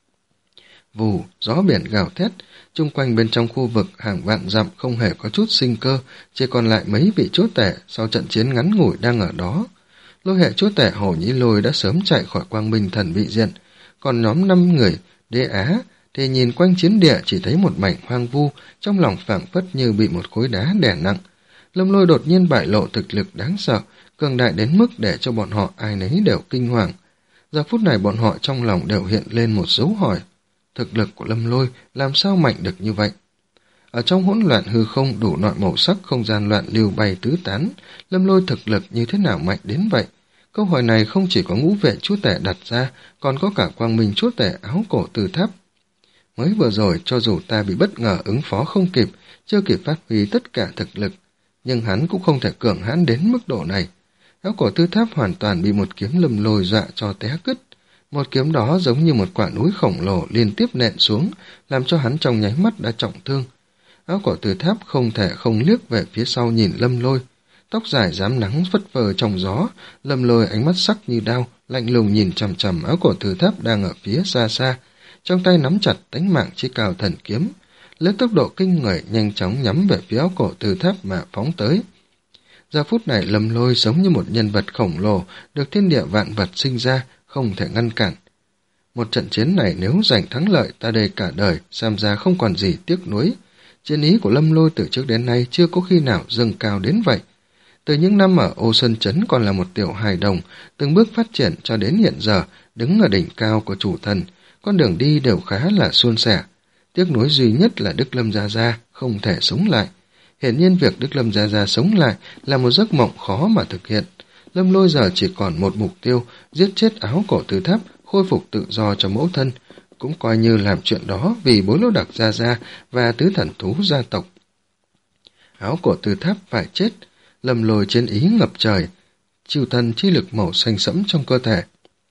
[SPEAKER 1] Vù, gió biển gào thét, chung quanh bên trong khu vực hàng vạn dặm không hề có chút sinh cơ, chỉ còn lại mấy vị chúa tể sau trận chiến ngắn ngủi đang ở đó. Lôi Hệ Chúa Tể Hồ Nhĩ Lôi đã sớm chạy khỏi Quang Minh Thần Vị Diện, còn nhóm năm người Đế Á thì nhìn quanh chiến địa chỉ thấy một mảnh hoang vu, trong lòng phảng phất như bị một khối đá đè nặng. Lâm Lôi đột nhiên bại lộ thực lực đáng sợ, cường đại đến mức để cho bọn họ ai nấy đều kinh hoàng. Giờ phút này bọn họ trong lòng đều hiện lên một dấu hỏi. Thực lực của Lâm Lôi làm sao mạnh được như vậy? Ở trong hỗn loạn hư không đủ loại màu sắc không gian loạn lưu bay tứ tán, Lâm Lôi thực lực như thế nào mạnh đến vậy? Câu hỏi này không chỉ có Ngũ Vệ Chúa Tể đặt ra, còn có cả Quang Minh Chúa Tể Áo Cổ Từ Tháp. Mới vừa rồi cho dù ta bị bất ngờ ứng phó không kịp, chưa kịp phát huy tất cả thực lực, nhưng hắn cũng không thể cường hãn đến mức độ này. Áo Cổ Từ Tháp hoàn toàn bị một kiếm Lâm Lôi dọa cho té cứt. Một kiếm đó giống như một quả núi khổng lồ liên tiếp nện xuống, làm cho hắn trong nháy mắt đã trọng thương. Áo Cổ Từ Tháp không thể không liếc về phía sau nhìn Lâm Lôi. Tóc dài rám nắng phất phơ trong gió, Lâm Lôi ánh mắt sắc như đao, lạnh lùng nhìn chằm chằm Áo Cổ Từ Tháp đang ở phía xa xa, trong tay nắm chặt tánh mạng Chí Cao Thần Kiếm, lấy tốc độ kinh người nhanh chóng nhắm về phía Áo Cổ Từ Tháp mà phóng tới. Giờ phút này Lâm Lôi giống như một nhân vật khổng lồ được thiên địa vạn vật sinh ra, không thể ngăn cản. Một trận chiến này nếu giành thắng lợi, ta đây cả đời xem ra không còn gì tiếc nuối. Chiến ý của Lâm Lôi từ trước đến nay chưa có khi nào dâng cao đến vậy. Từ những năm ở Ô Sơn Trấn còn là một tiểu hài đồng, từng bước phát triển cho đến hiện giờ, đứng ở đỉnh cao của chủ thần, con đường đi đều khá là suôn sẻ. Tiếc nuối duy nhất là Đức Lâm Gia Gia không thể sống lại. Hiển nhiên việc Đức Lâm Gia Gia sống lại là một giấc mộng khó mà thực hiện. Lâm Lôi giờ chỉ còn một mục tiêu, giết chết Áo Cổ Từ Tháp, khôi phục tự do cho mẫu thân, cũng coi như làm chuyện đó vì Bối Lỗ Đặc gia gia và tứ thần thú gia tộc. Áo cổ Từ Tháp phải chết, Lâm Lôi chiến ý ngập trời, chịu thần chi lực màu xanh sẫm trong cơ thể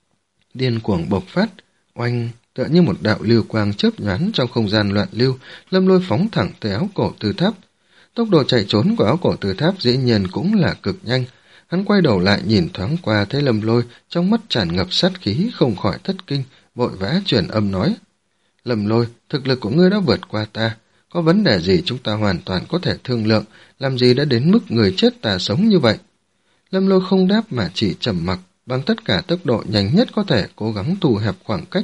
[SPEAKER 1] điên cuồng bộc phát, oanh, tựa như một đạo lưu quang chớp nhoáng trong không gian loạn lưu. Lâm Lôi phóng thẳng tới Áo cổ Từ Tháp. Tốc độ chạy trốn của Áo cổ Từ Tháp dĩ nhiên cũng là cực nhanh. Hắn quay đầu lại nhìn thoáng qua thấy Lâm Lôi, trong mắt tràn ngập sát khí, không khỏi thất kinh, vội vã truyền âm nói: Lâm Lôi, thực lực của ngươi đã vượt qua ta, có vấn đề gì chúng ta hoàn toàn có thể thương lượng, làm gì đã đến mức người chết ta sống như vậy. Lâm Lôi không đáp mà chỉ trầm mặc, bằng tất cả tốc độ nhanh nhất có thể cố gắng thu hẹp khoảng cách.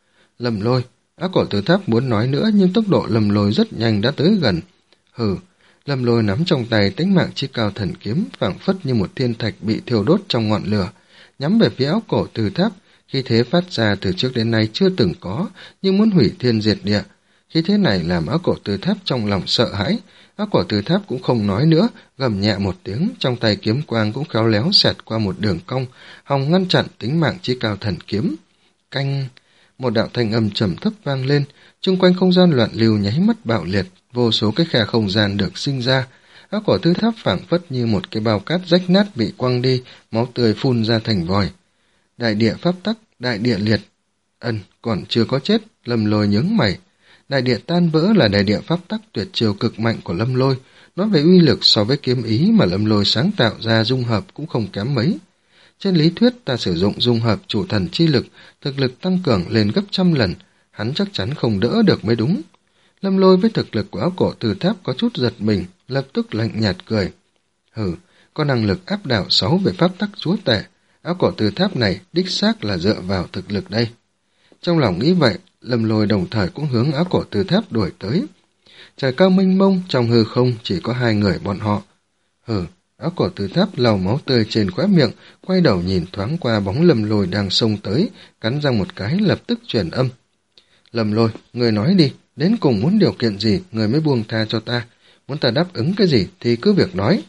[SPEAKER 1] Lâm Lôi, Áo cổ Từ Tháp muốn nói nữa nhưng tốc độ Lâm Lôi rất nhanh đã tới gần. Hừ, Lâm Lôi nắm trong tay Tĩnh Mạng Chí Cao Thần Kiếm, phảng phất như một thiên thạch bị thiêu đốt trong ngọn lửa, nhắm về phía Áo cổ Từ Tháp. Khí thế phát ra từ trước đến nay chưa từng có, nhưng muốn hủy thiên diệt địa. Khí thế này làm Áo cổ Từ Tháp trong lòng sợ hãi. Áo cổ Từ Tháp cũng không nói nữa, gầm nhẹ một tiếng, trong tay kiếm quang cũng khéo léo xẹt qua một đường cong, hòng ngăn chặn Tĩnh Mạng Chí Cao Thần Kiếm. Canh, một đạo thanh âm trầm thấp vang lên, chung quanh không gian loạn lưu nháy mắt bạo liệt, vô số cái khe không gian được sinh ra. Áo cổ Từ Tháp phảng phất như một cái bao cát rách nát bị quăng đi, máu tươi phun ra thành vòi. Đại địa pháp tắc, đại địa liệt. Ân, còn chưa có chết, Lâm Lôi nhướng mày. Đại địa tan vỡ là đại địa pháp tắc tuyệt chiêu cực mạnh của Lâm Lôi, nói về uy lực so với kiếm ý mà Lâm Lôi sáng tạo ra dung hợp cũng không kém mấy. Trên lý thuyết ta sử dụng dung hợp chủ thần chi lực, thực lực tăng cường lên gấp trăm lần, hắn chắc chắn không đỡ được mới đúng. Lâm Lôi với thực lực của Áo cổ Từ Tháp có chút giật mình, lập tức lạnh nhạt cười. Hừ, có năng lực áp đảo sáu về pháp tắc chúa tể, Áo cổ Từ Tháp này đích xác là dựa vào thực lực đây. Trong lòng nghĩ vậy, Lâm Lôi đồng thời cũng hướng Áo cổ Từ Tháp đuổi tới. Trời cao mênh mông, trong hư không chỉ có hai người bọn họ. Hừ, Áo cổ Từ Tháp lau máu tươi trên khóe miệng, quay đầu nhìn thoáng qua bóng Lâm Lôi đang xông tới, cắn răng một cái lập tức truyền âm. Lâm Lôi, người nói đi, đến cùng muốn điều kiện gì người mới buông tha cho ta, muốn ta đáp ứng cái gì thì cứ việc nói.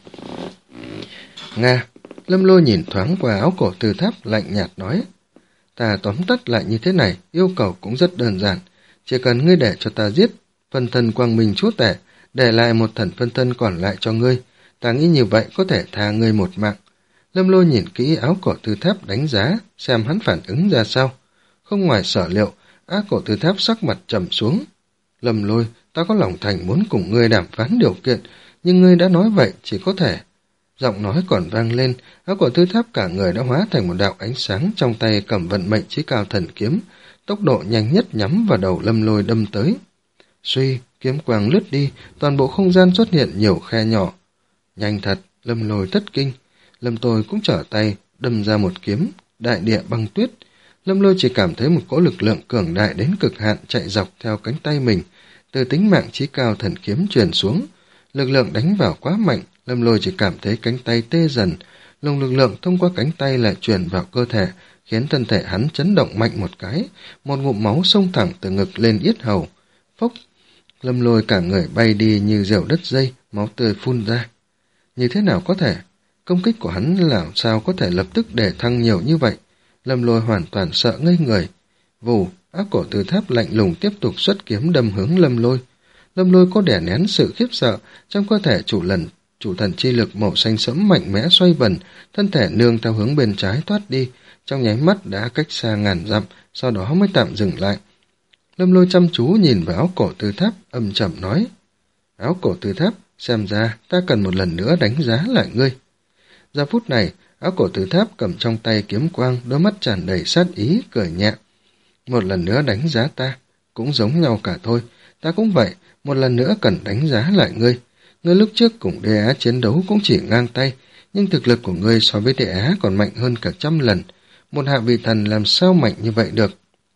[SPEAKER 1] Nga, Lâm Lôi nhìn thoáng qua Áo cổ Từ Tháp lạnh nhạt nói. Ta tóm tắt lại như thế này, yêu cầu cũng rất đơn giản, chỉ cần ngươi để cho ta giết phân thân Quang Minh chúa tể, để lại một thần phân thân còn lại cho ngươi, ta nghĩ như vậy có thể tha ngươi một mạng. Lâm Lôi nhìn kỹ Áo cổ Từ Tháp đánh giá, xem hắn phản ứng ra sao. Không ngoài sở liệu, Áo cổ Từ Tháp sắc mặt trầm xuống. Lâm Lôi, ta có lòng thành muốn cùng ngươi đàm phán điều kiện, nhưng ngươi đã nói vậy chỉ có thể. Giọng nói còn vang lên, Áo cổ Từ Tháp cả người đã hóa thành một đạo ánh sáng, trong tay cầm vận mệnh chí cao thần kiếm, tốc độ nhanh nhất nhắm vào đầu Lâm Lôi đâm tới. Suy, kiếm quang lướt đi, toàn bộ không gian xuất hiện nhiều khe nhỏ. Nhanh thật, Lâm Lôi thất kinh. Lâm Tôi cũng trở tay, đâm ra một kiếm, đại địa băng tuyết. Lâm Lôi chỉ cảm thấy một cỗ lực lượng cường đại đến cực hạn chạy dọc theo cánh tay mình, từ Tính Mạng Chí Cao thần kiếm truyền xuống. Lực lượng đánh vào quá mạnh, Lâm Lôi chỉ cảm thấy cánh tay tê dần, luồng lực lượng thông qua cánh tay lại truyền vào cơ thể, khiến thân thể hắn chấn động mạnh một cái, một ngụm máu xông thẳng từ ngực lên yết hầu. Phốc, Lâm Lôi cả người bay đi như rều đất dây, máu tươi phun ra. Như thế nào có thể? Công kích của hắn làm sao có thể lập tức để thăng nhiều như vậy? Lâm Lôi hoàn toàn sợ ngây người. Vù, Áo cổ Từ Tháp lạnh lùng tiếp tục xuất kiếm đâm hướng Lâm Lôi. Lâm Lôi có đè nén sự khiếp sợ, trong cơ thể chủ lần chủ thần chi lực màu xanh sẫm mạnh mẽ xoay vần, thân thể nương theo hướng bên trái thoát đi, trong nháy mắt đã cách xa ngàn dặm, sau đó mới tạm dừng lại. Lâm Lôi chăm chú nhìn vào Áo cổ Từ Tháp, âm trầm nói: Áo cổ Từ Tháp, xem ra ta cần một lần nữa đánh giá lại ngươi. Giờ phút này, Áo cổ Từ Tháp cầm trong tay kiếm quang, đôi mắt tràn đầy sát ý, cười nhẹ. Một lần nữa đánh giá ta, cũng giống nhau cả thôi, ta cũng vậy, một lần nữa cần đánh giá lại ngươi. Ngươi lúc trước cùng Đế Á chiến đấu cũng chỉ ngang tay, nhưng thực lực của ngươi so với Đế Á còn mạnh hơn cả trăm lần. Một hạ vị thần làm sao mạnh như vậy được?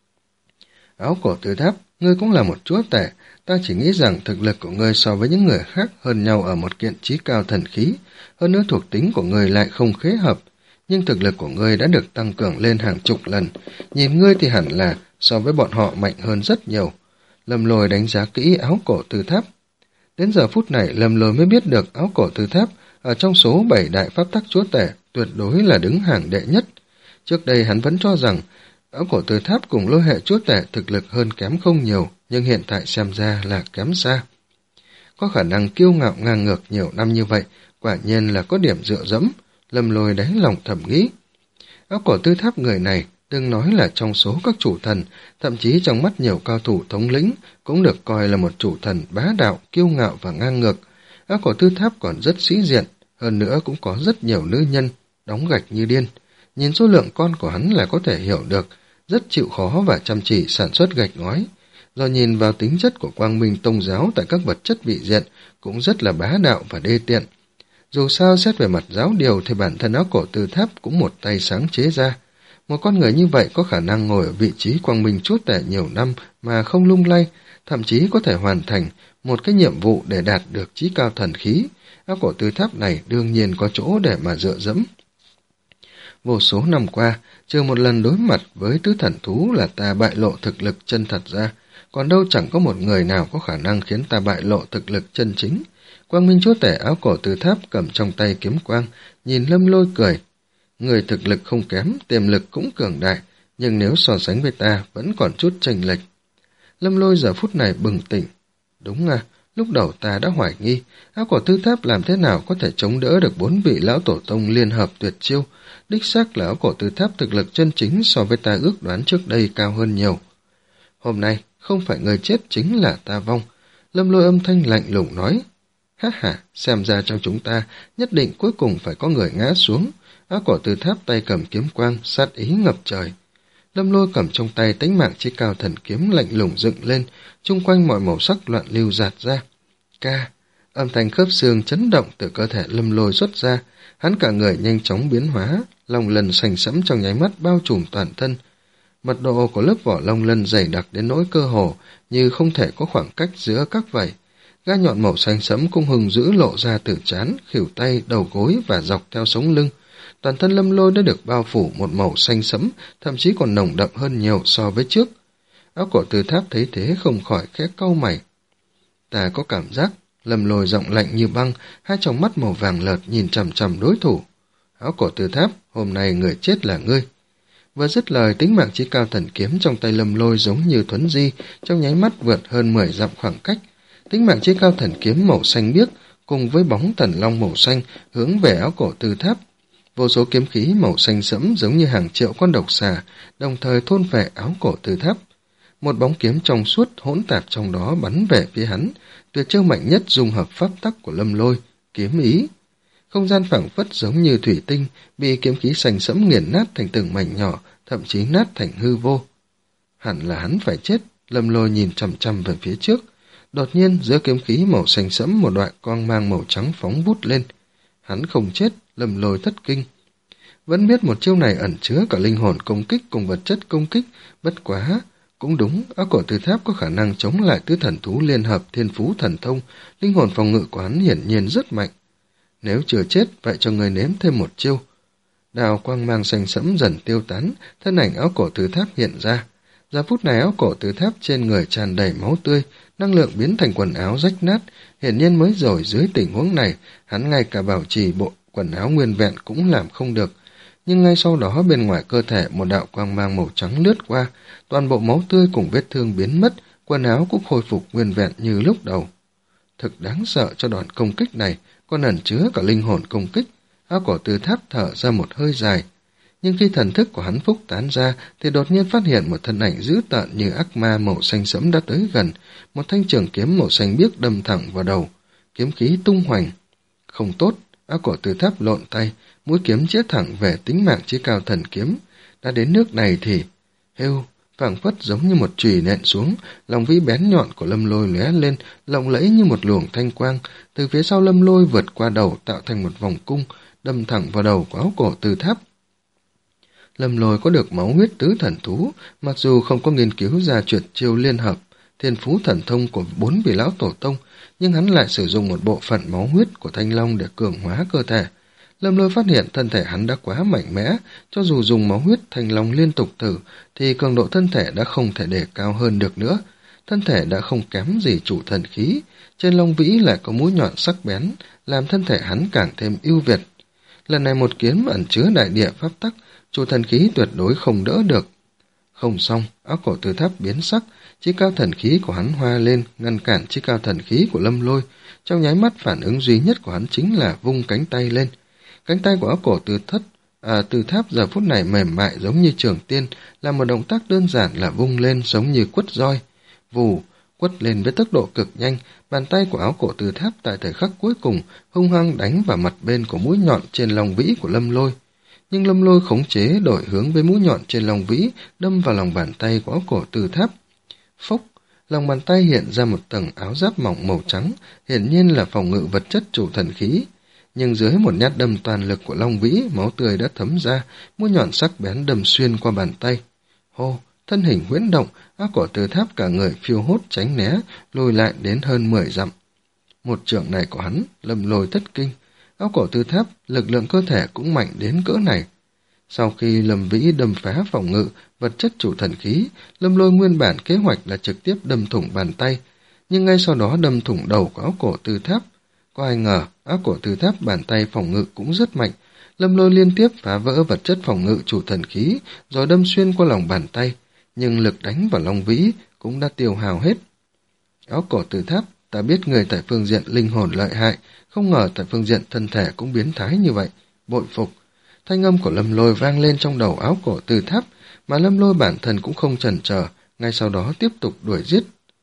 [SPEAKER 1] Áo cổ Từ Tháp, ngươi cũng là một chúa tể, ta chỉ nghĩ rằng thực lực của ngươi so với những người khác hơn nhau ở một kiện chí cao thần khí, hơn nữa thuộc tính của ngươi lại không khế hợp, nhưng thực lực của ngươi đã được tăng cường lên hàng chục lần, nhìn ngươi thì hẳn là so với bọn họ mạnh hơn rất nhiều. Lâm Lôi đánh giá kỹ Áo cổ Từ Tháp. Đến giờ phút này Lâm Lôi mới biết được Áo cổ Từ Tháp ở trong số bảy đại pháp tắc chúa tể tuyệt đối là đứng hàng đệ nhất. Trước đây hắn vẫn cho rằng Áo cổ từ tháp cùng lôi hệ chúa tể thực lực hơn kém không nhiều, nhưng hiện tại xem ra là kém xa. Có khả năng kiêu ngạo ngang ngược nhiều năm như vậy, quả nhiên là có điểm dựa dẫm, Lâm Lôi đáy lòng thầm nghĩ. Áo cổ tư tháp người này, đừng nói là trong số các chủ thần, thậm chí trong mắt nhiều cao thủ thống lĩnh, cũng được coi là một chủ thần bá đạo, kiêu ngạo và ngang ngược. Áo cổ tư tháp còn rất sĩ diện, hơn nữa cũng có rất nhiều nữ nhân, đóng gạch như điên. Nhìn số lượng con của hắn là có thể hiểu được, rất chịu khó và chăm chỉ sản xuất gạch ngói. Do nhìn vào tính chất của quang minh tông giáo tại các vật chất vị diện, cũng rất là bá đạo và đê tiện. Dù sao xét về mặt giáo điều thì bản thân áo cổ tư tháp cũng một tay sáng chế ra. Một con người như vậy có khả năng ngồi ở vị trí quang minh chúa tể nhiều năm mà không lung lay, thậm chí có thể hoàn thành một cái nhiệm vụ để đạt được chí cao thần khí. Áo cổ tư tháp này đương nhiên có chỗ để mà dựa dẫm. Vô số năm qua, trừ một lần đối mặt với tứ thần thú là ta bại lộ thực lực chân thật ra, còn đâu chẳng có một người nào có khả năng khiến ta bại lộ thực lực chân chính. Quang minh chúa tể áo cổ tư tháp cầm trong tay kiếm quang, nhìn Lâm Lôi cười. Người thực lực không kém, tiềm lực cũng cường đại, nhưng nếu so sánh với ta vẫn còn chút chênh lệch. Lâm Lôi giờ phút này bừng tỉnh. Đúng à, lúc đầu ta đã hoài nghi, áo cổ tư tháp làm thế nào có thể chống đỡ được bốn vị lão tổ tông liên hợp tuyệt chiêu. Đích xác là áo cổ tư tháp thực lực chân chính so với ta ước đoán trước đây cao hơn nhiều. Hôm nay, không phải người chết chính là ta vong. Lâm Lôi âm thanh lạnh lùng nói. Ha ha, xem ra trong chúng ta, nhất định cuối cùng phải có người ngã xuống. Áo cổ tư tháp tay cầm kiếm quang, sát ý ngập trời. Lâm Lôi cầm trong tay tánh mạng chí cao thần kiếm lạnh lùng dựng lên, chung quanh mọi màu sắc loạn lưu dạt ra. Ca, âm thanh khớp xương chấn động từ cơ thể Lâm Lôi xuất ra, hắn cả người nhanh chóng biến hóa, lòng lân sành sẫm trong nháy mắt bao trùm toàn thân. Mật độ của lớp vỏ lông lân dày đặc đến nỗi cơ hồ, như không thể có khoảng cách giữa các vảy. Gai nhọn màu xanh sẫm cũng hừng dữ lộ ra từ trán, khuỷu tay, đầu gối và dọc theo sống lưng. Toàn thân Lâm Lôi đã được bao phủ một màu xanh sẫm, thậm chí còn nồng đậm hơn nhiều so với trước. Áo cổ tư tháp thấy thế không khỏi khẽ cau mày. Ta có cảm giác, Lâm Lôi giọng lạnh như băng, hai tròng mắt màu vàng lợt nhìn chằm chằm đối thủ. Áo cổ tư tháp, hôm nay người chết là ngươi. Vừa dứt lời, tính mạng chí cao thần kiếm trong tay Lâm Lôi giống như thuấn di, trong nháy mắt vượt hơn mười dặm khoảng cách. Tính mạng chí cao thần kiếm màu xanh biếc cùng với bóng thần long màu xanh hướng về áo cổ tư tháp. Vô số kiếm khí màu xanh sẫm giống như hàng triệu con độc xà, đồng thời thôn phệ áo cổ tư tháp. Một bóng kiếm trong suốt hỗn tạp trong đó bắn về phía hắn, tuyệt chiêu mạnh nhất dung hợp pháp tắc của Lâm Lôi, kiếm ý. Không gian phảng phất giống như thủy tinh, bị kiếm khí xanh sẫm nghiền nát thành từng mảnh nhỏ, thậm chí nát thành hư vô. Hẳn là hắn phải chết, Lâm Lôi nhìn chằm chằm về phía trước. Đột nhiên giữa kiếm khí màu xanh sẫm một đoạn quang mang màu trắng phóng vút lên. Hắn không chết, Lâm Lôi thất kinh. Vẫn biết một chiêu này ẩn chứa cả linh hồn công kích cùng vật chất công kích, bất quá. Cũng đúng, áo cổ tư tháp có khả năng chống lại tứ thần thú liên hợp thiên phú thần thông, linh hồn phòng ngự của hắn hiển nhiên rất mạnh. Nếu chưa chết, vậy cho người nếm thêm một chiêu. Đào quang mang xanh sẫm dần tiêu tán, thân ảnh áo cổ tư tháp hiện ra. Giờ phút này áo cổ tư tháp trên người tràn đầy máu tươi, năng lượng biến thành quần áo rách nát, hiển nhiên mới rồi dưới tình huống này, hắn ngay cả bảo trì bộ quần áo nguyên vẹn cũng làm không được. Nhưng ngay sau đó bên ngoài cơ thể một đạo quang mang màu trắng lướt qua, toàn bộ máu tươi cùng vết thương biến mất, quần áo cũng khôi phục nguyên vẹn như lúc đầu. Thực đáng sợ cho đoạn công kích này, còn ẩn chứa cả linh hồn công kích. Áo cổ tư tháp thở ra một hơi dài. Nhưng khi thần thức của hắn phúc tán ra, thì đột nhiên phát hiện một thân ảnh dữ tợn như ác ma màu xanh sẫm đã tới gần, một thanh trường kiếm màu xanh biếc đâm thẳng vào đầu, kiếm khí tung hoành. Không tốt, áo cổ tư tháp lộn tay, mũi kiếm chĩa thẳng về tính mạng chí cao thần kiếm. Đã đến nước này thì, hêu, phảng phất giống như một chùy nện xuống, lòng vĩ bén nhọn của Lâm Lôi lóe lên, lộng lẫy như một luồng thanh quang, từ phía sau Lâm Lôi vượt qua đầu tạo thành một vòng cung, đâm thẳng vào đầu của áo cổ tư tháp. Lâm Lôi có được máu huyết tứ thần thú, mặc dù không có nghiên cứu ra tuyệt chiêu liên hợp, thiên phú thần thông của bốn vị lão tổ tông, nhưng hắn lại sử dụng một bộ phận máu huyết của thanh long để cường hóa cơ thể. Lâm Lôi phát hiện thân thể hắn đã quá mạnh mẽ, cho dù dùng máu huyết thanh long liên tục thử, thì cường độ thân thể đã không thể để cao hơn được nữa. Thân thể đã không kém gì chủ thần khí, trên long vĩ lại có mũi nhọn sắc bén, làm thân thể hắn càng thêm ưu việt. Lần này một kiếm ẩn chứa đại địa pháp tắc, chủ thần khí tuyệt đối không đỡ được. Không xong, áo cổ từ tháp biến sắc, chí cao thần khí của hắn hoa lên, ngăn cản chí cao thần khí của Lâm Lôi. Trong nháy mắt phản ứng duy nhất của hắn chính là vung cánh tay lên. Cánh tay của áo cổ từ thất, à, từ tháp giờ phút này mềm mại giống như trường tiên, là một động tác đơn giản là vung lên giống như quất roi. Vù, quất lên với tốc độ cực nhanh, bàn tay của áo cổ từ tháp tại thời khắc cuối cùng hung hăng đánh vào mặt bên của mũi nhọn trên lòng vĩ của Lâm Lôi. Nhưng Lâm Lôi khống chế đổi hướng với mũi nhọn trên lòng vĩ, đâm vào lòng bàn tay của áo cổ từ tháp. Phốc, lòng bàn tay hiện ra một tầng áo giáp mỏng màu trắng, hiển nhiên là phòng ngự vật chất chủ thần khí. Nhưng dưới một nhát đâm toàn lực của long vĩ, máu tươi đã thấm ra, mũi nhọn sắc bén đâm xuyên qua bàn tay. Hô, thân hình huyễn động, áo cổ từ tháp cả người phiêu hốt tránh né, lùi lại đến hơn mười dặm. Một chưởng này của hắn, Lâm Lôi thất kinh. Áo cổ từ tháp, lực lượng cơ thể cũng mạnh đến cỡ này. Sau khi Lâm Vĩ đâm phá phòng ngự, vật chất chủ thần khí, Lâm Lôi nguyên bản kế hoạch là trực tiếp đâm thủng bàn tay, nhưng ngay sau đó đâm thủng đầu của áo cổ từ tháp. Có ai ngờ, áo cổ từ tháp bàn tay phòng ngự cũng rất mạnh. Lâm Lôi liên tiếp phá vỡ vật chất phòng ngự chủ thần khí, rồi đâm xuyên qua lòng bàn tay, nhưng lực đánh vào Long Vĩ cũng đã tiêu hao hết. Áo cổ từ tháp, ta biết người tại phương diện linh hồn lợi hại, không ngờ tại phương diện thân thể cũng biến thái như vậy. Bội phục. Thanh âm của Lâm Lôi vang lên trong đầu áo cổ từ tháp, mà Lâm Lôi bản thân cũng không chần chờ, ngay sau đó tiếp tục đuổi giết.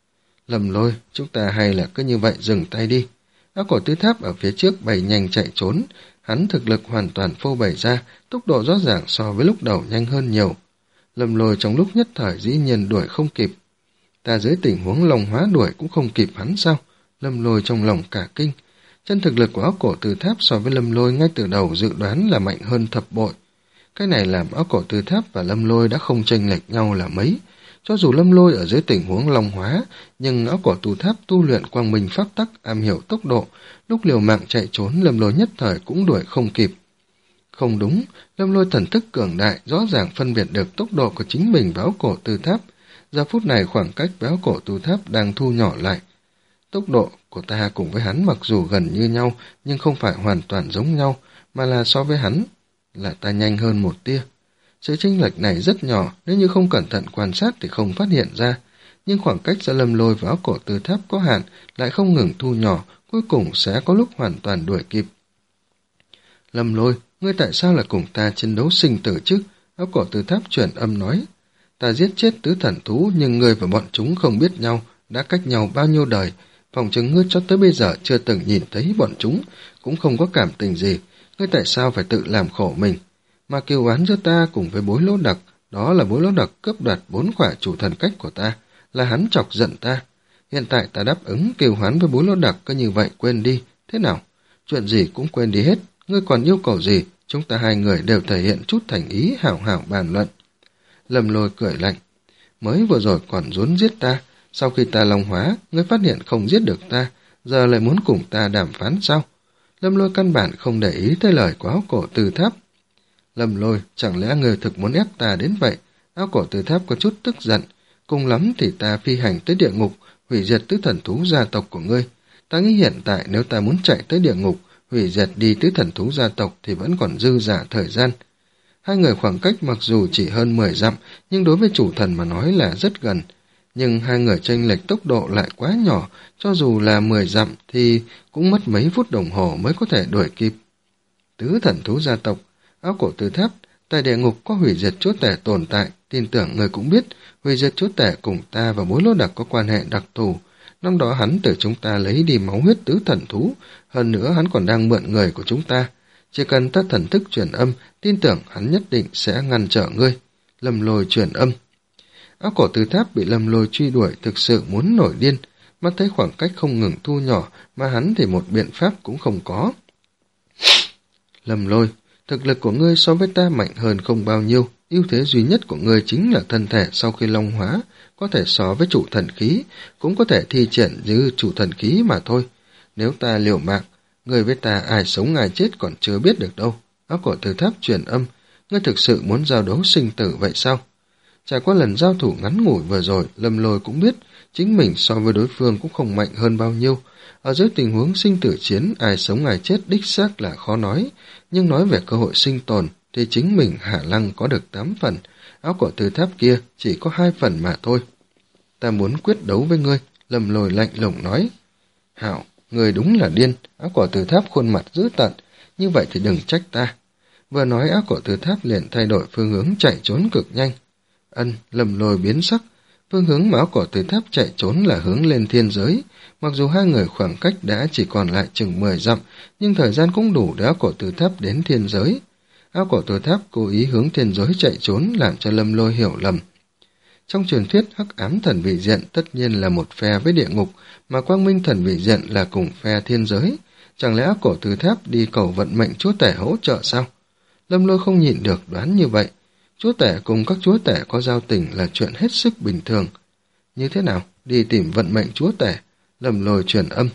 [SPEAKER 1] Lâm Lôi, chúng ta hay là cứ như vậy dừng tay đi. Áo cổ từ tháp ở phía trước bày nhanh chạy trốn, hắn thực lực hoàn toàn phô bày ra, tốc độ rõ ràng so với lúc đầu nhanh hơn nhiều. Lâm Lôi trong lúc nhất thời dĩ nhiên đuổi không kịp. Ta dưới tình huống long hóa đuổi cũng không kịp hắn sao? Lâm Lôi trong lòng cả kinh. Chân thực lực của áo cổ từ tháp so với Lâm Lôi ngay từ đầu dự đoán là mạnh hơn thập bội. Cái này làm áo cổ từ tháp và Lâm Lôi đã không chênh lệch nhau là mấy. Cho dù Lâm Lôi ở dưới tình huống long hóa, nhưng áo cổ từ tháp tu luyện quang minh pháp tắc, am hiểu tốc độ, lúc liều mạng chạy trốn Lâm Lôi nhất thời cũng đuổi không kịp. Không đúng, Lâm Lôi thần thức cường đại rõ ràng phân biệt được tốc độ của chính mình và áo cổ từ tháp. Giờ phút này khoảng cách với áo cổ từ tháp đang thu nhỏ lại. Tốc độ của ta cùng với hắn mặc dù gần như nhau, nhưng không phải hoàn toàn giống nhau, mà là so với hắn là ta nhanh hơn một tia. Sự chênh lệch này rất nhỏ, nếu như không cẩn thận quan sát thì không phát hiện ra. Nhưng khoảng cách giữa Lâm Lôi và áo cổ từ tháp có hạn, lại không ngừng thu nhỏ, cuối cùng sẽ có lúc hoàn toàn đuổi kịp. Lâm Lôi, ngươi tại sao lại cùng ta chiến đấu sinh tử chứ? Áo cổ từ tháp chuyển âm nói. Ta giết chết tứ thần thú, nhưng ngươi và bọn chúng không biết nhau, đã cách nhau bao nhiêu đời. Phòng chứng ngươi cho tới bây giờ chưa từng nhìn thấy bọn chúng, cũng không có cảm tình gì. Ngươi tại sao phải tự làm khổ mình? Mà kêu oán cho ta cùng với bối lỗ đặc, đó là bối lỗ đặc cướp đoạt bốn khỏa chủ thần cách của ta, là hắn chọc giận ta. Hiện tại ta đáp ứng kêu oán với bối lỗ đặc, cứ như vậy quên đi, thế nào? Chuyện gì cũng quên đi hết, ngươi còn yêu cầu gì? Chúng ta hai người đều thể hiện chút thành ý hảo hảo bàn luận. Lâm Lôi cười lạnh, mới vừa rồi còn rốn giết ta, sau khi ta long hóa, ngươi phát hiện không giết được ta, giờ lại muốn cùng ta đàm phán sao? Lâm Lôi căn bản không để ý tới lời của áo cổ từ tháp. Lâm Lôi, chẳng lẽ ngươi thực muốn ép ta đến vậy? Áo cổ từ tháp có chút tức giận, cùng lắm thì ta phi hành tới địa ngục, hủy diệt tứ thần thú gia tộc của ngươi. Ta nghĩ hiện tại nếu ta muốn chạy tới địa ngục, hủy diệt đi tứ thần thú gia tộc thì vẫn còn dư dả thời gian. Hai người khoảng cách mặc dù chỉ hơn mười dặm, nhưng đối với chủ thần mà nói là rất gần. Nhưng hai người chênh lệch tốc độ lại quá nhỏ, cho dù là mười dặm thì cũng mất mấy phút đồng hồ mới có thể đuổi kịp. Tứ thần thú gia tộc, áo cổ từ tháp, tại địa ngục có hủy diệt chúa tể tồn tại, tin tưởng người cũng biết, hủy diệt chúa tể cùng ta và bối lỗ đặc có quan hệ đặc thù. Năm đó hắn từ chúng ta lấy đi máu huyết tứ thần thú, hơn nữa hắn còn đang mượn người của chúng ta. Chỉ cần ta thần thức truyền âm, tin tưởng hắn nhất định sẽ ngăn trở ngươi. Lâm Lôi truyền âm. Áo cổ từ tháp bị Lâm Lôi truy đuổi thực sự muốn nổi điên, mắt thấy khoảng cách không ngừng thu nhỏ, mà hắn thì một biện pháp cũng không có. Lâm Lôi, thực lực của ngươi so với ta mạnh hơn không bao nhiêu, ưu thế duy nhất của ngươi chính là thân thể sau khi long hóa, có thể so với chủ thần khí, cũng có thể thi triển như chủ thần khí mà thôi. Nếu ta liều mạng, ngươi với ta ai sống ai chết còn chưa biết được đâu. Áo cổ từ tháp truyền âm, ngươi thực sự muốn giao đấu sinh tử vậy sao? Trải qua lần giao thủ ngắn ngủi vừa rồi, Lâm Lôi cũng biết chính mình so với đối phương cũng không mạnh hơn bao nhiêu. Ở dưới tình huống sinh tử chiến, ai sống ai chết đích xác là khó nói, nhưng nói về cơ hội sinh tồn thì chính mình Hạ Lăng có được tám phần. áo cổ từ tháp kia chỉ có hai phần mà thôi. Ta muốn quyết đấu với ngươi, Lâm Lôi lạnh lùng nói. Hảo, người đúng là điên, áo cổ từ tháp khuôn mặt dữ tợn, như vậy thì đừng trách ta. Vừa nói áo cổ từ tháp liền thay đổi phương hướng chạy trốn cực nhanh. Ân, Lâm Lôi biến sắc, phương hướng mà áo cổ từ tháp chạy trốn là hướng lên thiên giới. Mặc dù hai người khoảng cách đã chỉ còn lại chừng mười dặm, nhưng thời gian cũng đủ để áo cổ từ tháp đến thiên giới. Áo cổ từ tháp cố ý hướng thiên giới chạy trốn làm cho Lâm Lôi hiểu lầm. Trong truyền thuyết, hắc ám thần vị diện tất nhiên là một phe với địa ngục, mà quang minh thần vị diện là cùng phe thiên giới. Chẳng lẽ áo cổ từ tháp đi cầu vận mệnh chúa tể hỗ trợ sao? Lâm Lôi không nhịn được đoán như vậy. Chúa tể cùng các chúa tể có giao tình là chuyện hết sức bình thường. Như thế nào? Đi tìm vận mệnh chúa tể. Lâm Lôi truyền âm.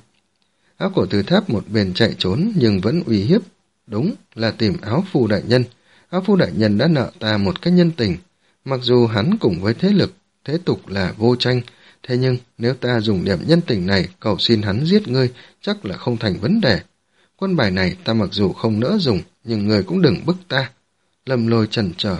[SPEAKER 1] Áo cổ từ tháp một bên chạy trốn nhưng vẫn uy hiếp. Đúng là tìm áo phu đại nhân. Áo phu đại nhân đã nợ ta một cái nhân tình. Mặc dù hắn cùng với thế lực, thế tục là vô tranh, thế nhưng nếu ta dùng điểm nhân tình này cầu xin hắn giết ngươi, chắc là không thành vấn đề. Quân bài này ta mặc dù không nỡ dùng, nhưng người cũng đừng bức ta. Lâm Lôi chần chờ.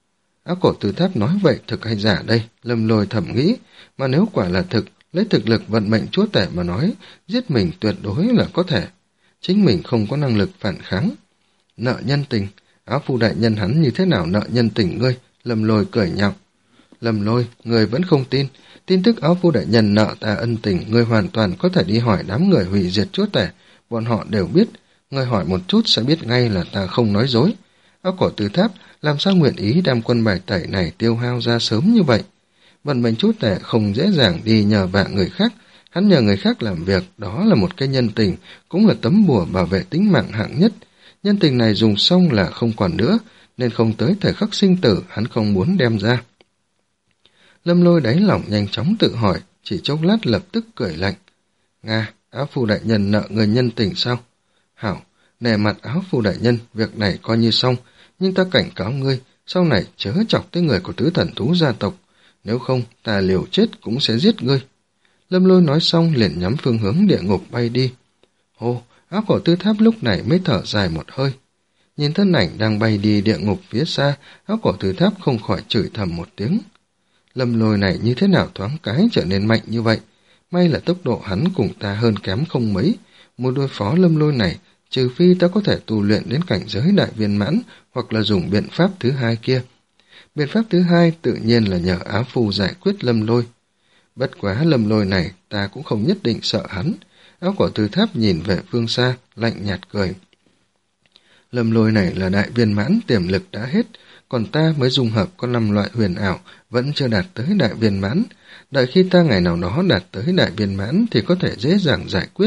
[SPEAKER 1] Áo cổ từ tháp nói vậy thực hay giả đây? Lâm Lôi thầm nghĩ, mà nếu quả là thực, lấy thực lực vận mệnh chúa tể mà nói, giết mình tuyệt đối là có thể. Chính mình không có năng lực phản kháng. Nợ nhân tình, áo phu đại nhân hắn như thế nào nợ nhân tình ngươi? Lâm Lôi cười nhạo. Lâm Lôi, người vẫn không tin. Tin tức áo phu đại nhân nợ ta ân tình, ngươi hoàn toàn có thể đi hỏi đám người hủy diệt chúa tể. Bọn họ đều biết. Ngươi hỏi một chút sẽ biết ngay là ta không nói dối. Áo cổ từ tháp làm sao nguyện ý đem quân bài tẩy này tiêu hao ra sớm như vậy? Vận mệnh chúa tể không dễ dàng đi nhờ vạ người khác. Hắn nhờ người khác làm việc, đó là một cái nhân tình, cũng là tấm bùa bảo vệ tính mạng hạng nhất. Nhân tình này dùng xong là không còn nữa, nên không tới thời khắc sinh tử hắn không muốn đem ra. Lâm Lôi đáy lòng nhanh chóng tự hỏi, chỉ chốc lát lập tức cười lạnh. Nga, áo phu đại nhân nợ người nhân tình sao? Hảo, nề mặt áo phu đại nhân, việc này coi như xong, nhưng ta cảnh cáo ngươi, sau này chớ chọc tới người của tứ thần thú gia tộc, nếu không ta liều chết cũng sẽ giết ngươi. Lâm Lôi nói xong liền nhắm phương hướng địa ngục bay đi. Hô, áo cổ tư tháp lúc này mới thở dài một hơi. Nhìn thân ảnh đang bay đi địa ngục phía xa, áo cổ tư tháp không khỏi chửi thầm một tiếng. Lâm Lôi này như thế nào thoáng cái trở nên mạnh như vậy? May là tốc độ hắn cùng ta hơn kém không mấy. Muốn đối phó Lâm Lôi này, trừ phi ta có thể tu luyện đến cảnh giới đại viên mãn, hoặc là dùng biện pháp thứ hai kia. Biện pháp thứ hai tự nhiên là nhờ áo phu giải quyết Lâm Lôi. Bất quá Lâm Lôi này ta cũng không nhất định sợ hắn. Áo cổ tư tháp nhìn về phương xa, lạnh nhạt cười. Lâm Lôi này là đại viên mãn, tiềm lực đã hết, còn ta mới dung hợp có năm loại huyền ảo, vẫn chưa đạt tới đại viên mãn. Đợi khi ta ngày nào đó đạt tới đại viên mãn thì có thể dễ dàng giải quyết.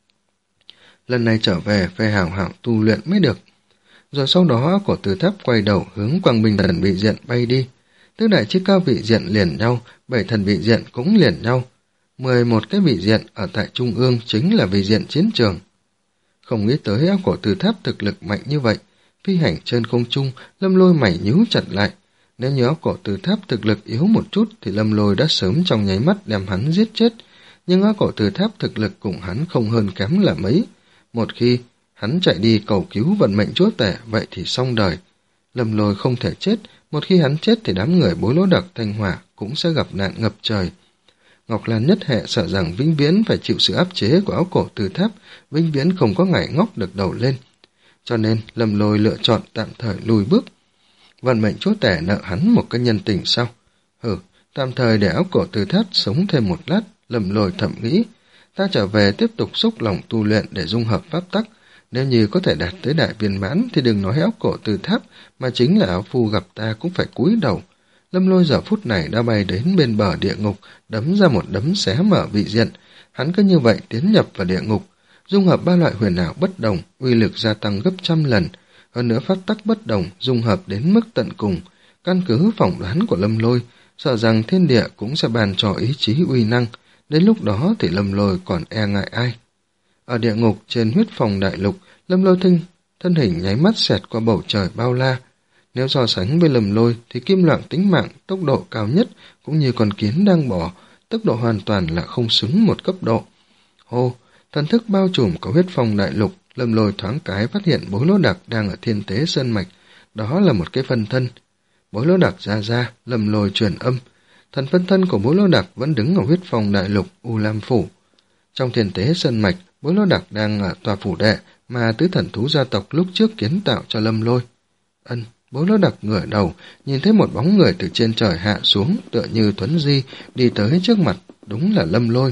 [SPEAKER 1] Lần này trở về phải hảo hảo tu luyện mới được. Rồi sau đó cổ từ tháp quay đầu hướng quang minh thần vị diện bay đi. Tứ đại chí cao vị diện liền nhau, bảy thần vị diện cũng liền nhau. Mười một cái vị diện ở tại trung ương chính là vị diện chiến trường. Không nghĩ tới áo cổ từ tháp thực lực mạnh như vậy. Phi hành trên không trung, Lâm Lôi mày nhíu chặt lại. Nếu như áo cổ từ tháp thực lực yếu một chút thì Lâm Lôi đã sớm trong nháy mắt đem hắn giết chết. Nhưng áo cổ từ tháp thực lực cùng hắn không hơn kém là mấy. Một khi hắn chạy đi cầu cứu vận mệnh chúa tể, vậy thì xong đời. Lâm Lôi không thể chết, một khi hắn chết thì đám người Bối Lỗ Đặc Thanh Hỏa cũng sẽ gặp nạn ngập trời. Ngọc Lan Nhất Hệ sợ rằng vĩnh viễn phải chịu sự áp chế của áo cổ từ tháp, vĩnh viễn không có ngày ngóc được đầu lên. Cho nên Lâm Lôi lựa chọn tạm thời lùi bước. Vận mệnh chúa tể nợ hắn một cái nhân tình sao? Hừ, tạm thời để áo cổ từ tháp sống thêm một lát. Lâm Lôi thầm nghĩ, ta trở về tiếp tục xúc lòng tu luyện để dung hợp pháp tắc. Nếu như có thể đạt tới đại viên mãn thì đừng nói áo cổ từ tháp, mà chính là áo phu gặp ta cũng phải cúi đầu. Lâm Lôi giờ phút này đã bay đến bên bờ địa ngục, đấm ra một đấm xé mở vị diện. Hắn cứ như vậy tiến nhập vào địa ngục, dung hợp ba loại huyền ảo bất đồng, uy lực gia tăng gấp trăm lần. Hơn nữa phát tắc bất đồng, dung hợp đến mức tận cùng. Căn cứ phỏng đoán của Lâm Lôi, sợ rằng thiên địa cũng sẽ bàn cho ý chí uy năng. Đến lúc đó thì Lâm Lôi còn e ngại ai? Ở địa ngục trên huyết phòng đại lục, Lâm Lôi thân, thân hình nháy mắt xẹt qua bầu trời bao la. Nếu so sánh với Lâm Lôi thì kim loạn tính mạng, tốc độ cao nhất cũng như con kiến đang bò, tốc độ hoàn toàn là không xứng một cấp độ. Hô, thần thức bao trùm có huyết phong đại lục, Lâm Lôi thoáng cái phát hiện Bối Lỗ Đặc đang ở Thiên Tế Sơn Mạch, đó là một cái phân thân. Bối Lô Đặc ra ra, Lâm Lôi truyền âm. Thần phân thân của Bối Lô Đặc vẫn đứng ở huyết phong đại lục U Lam Phủ. Trong thiên tế sơn mạch, Bối Lô Đặc đang ở tòa phủ đệ mà tứ thần thú gia tộc lúc trước kiến tạo cho Lâm Lôi. Ân, Bối Lô Đặc ngửa đầu, nhìn thấy một bóng người từ trên trời hạ xuống, tựa như thuấn di, đi tới trước mặt, đúng là Lâm Lôi.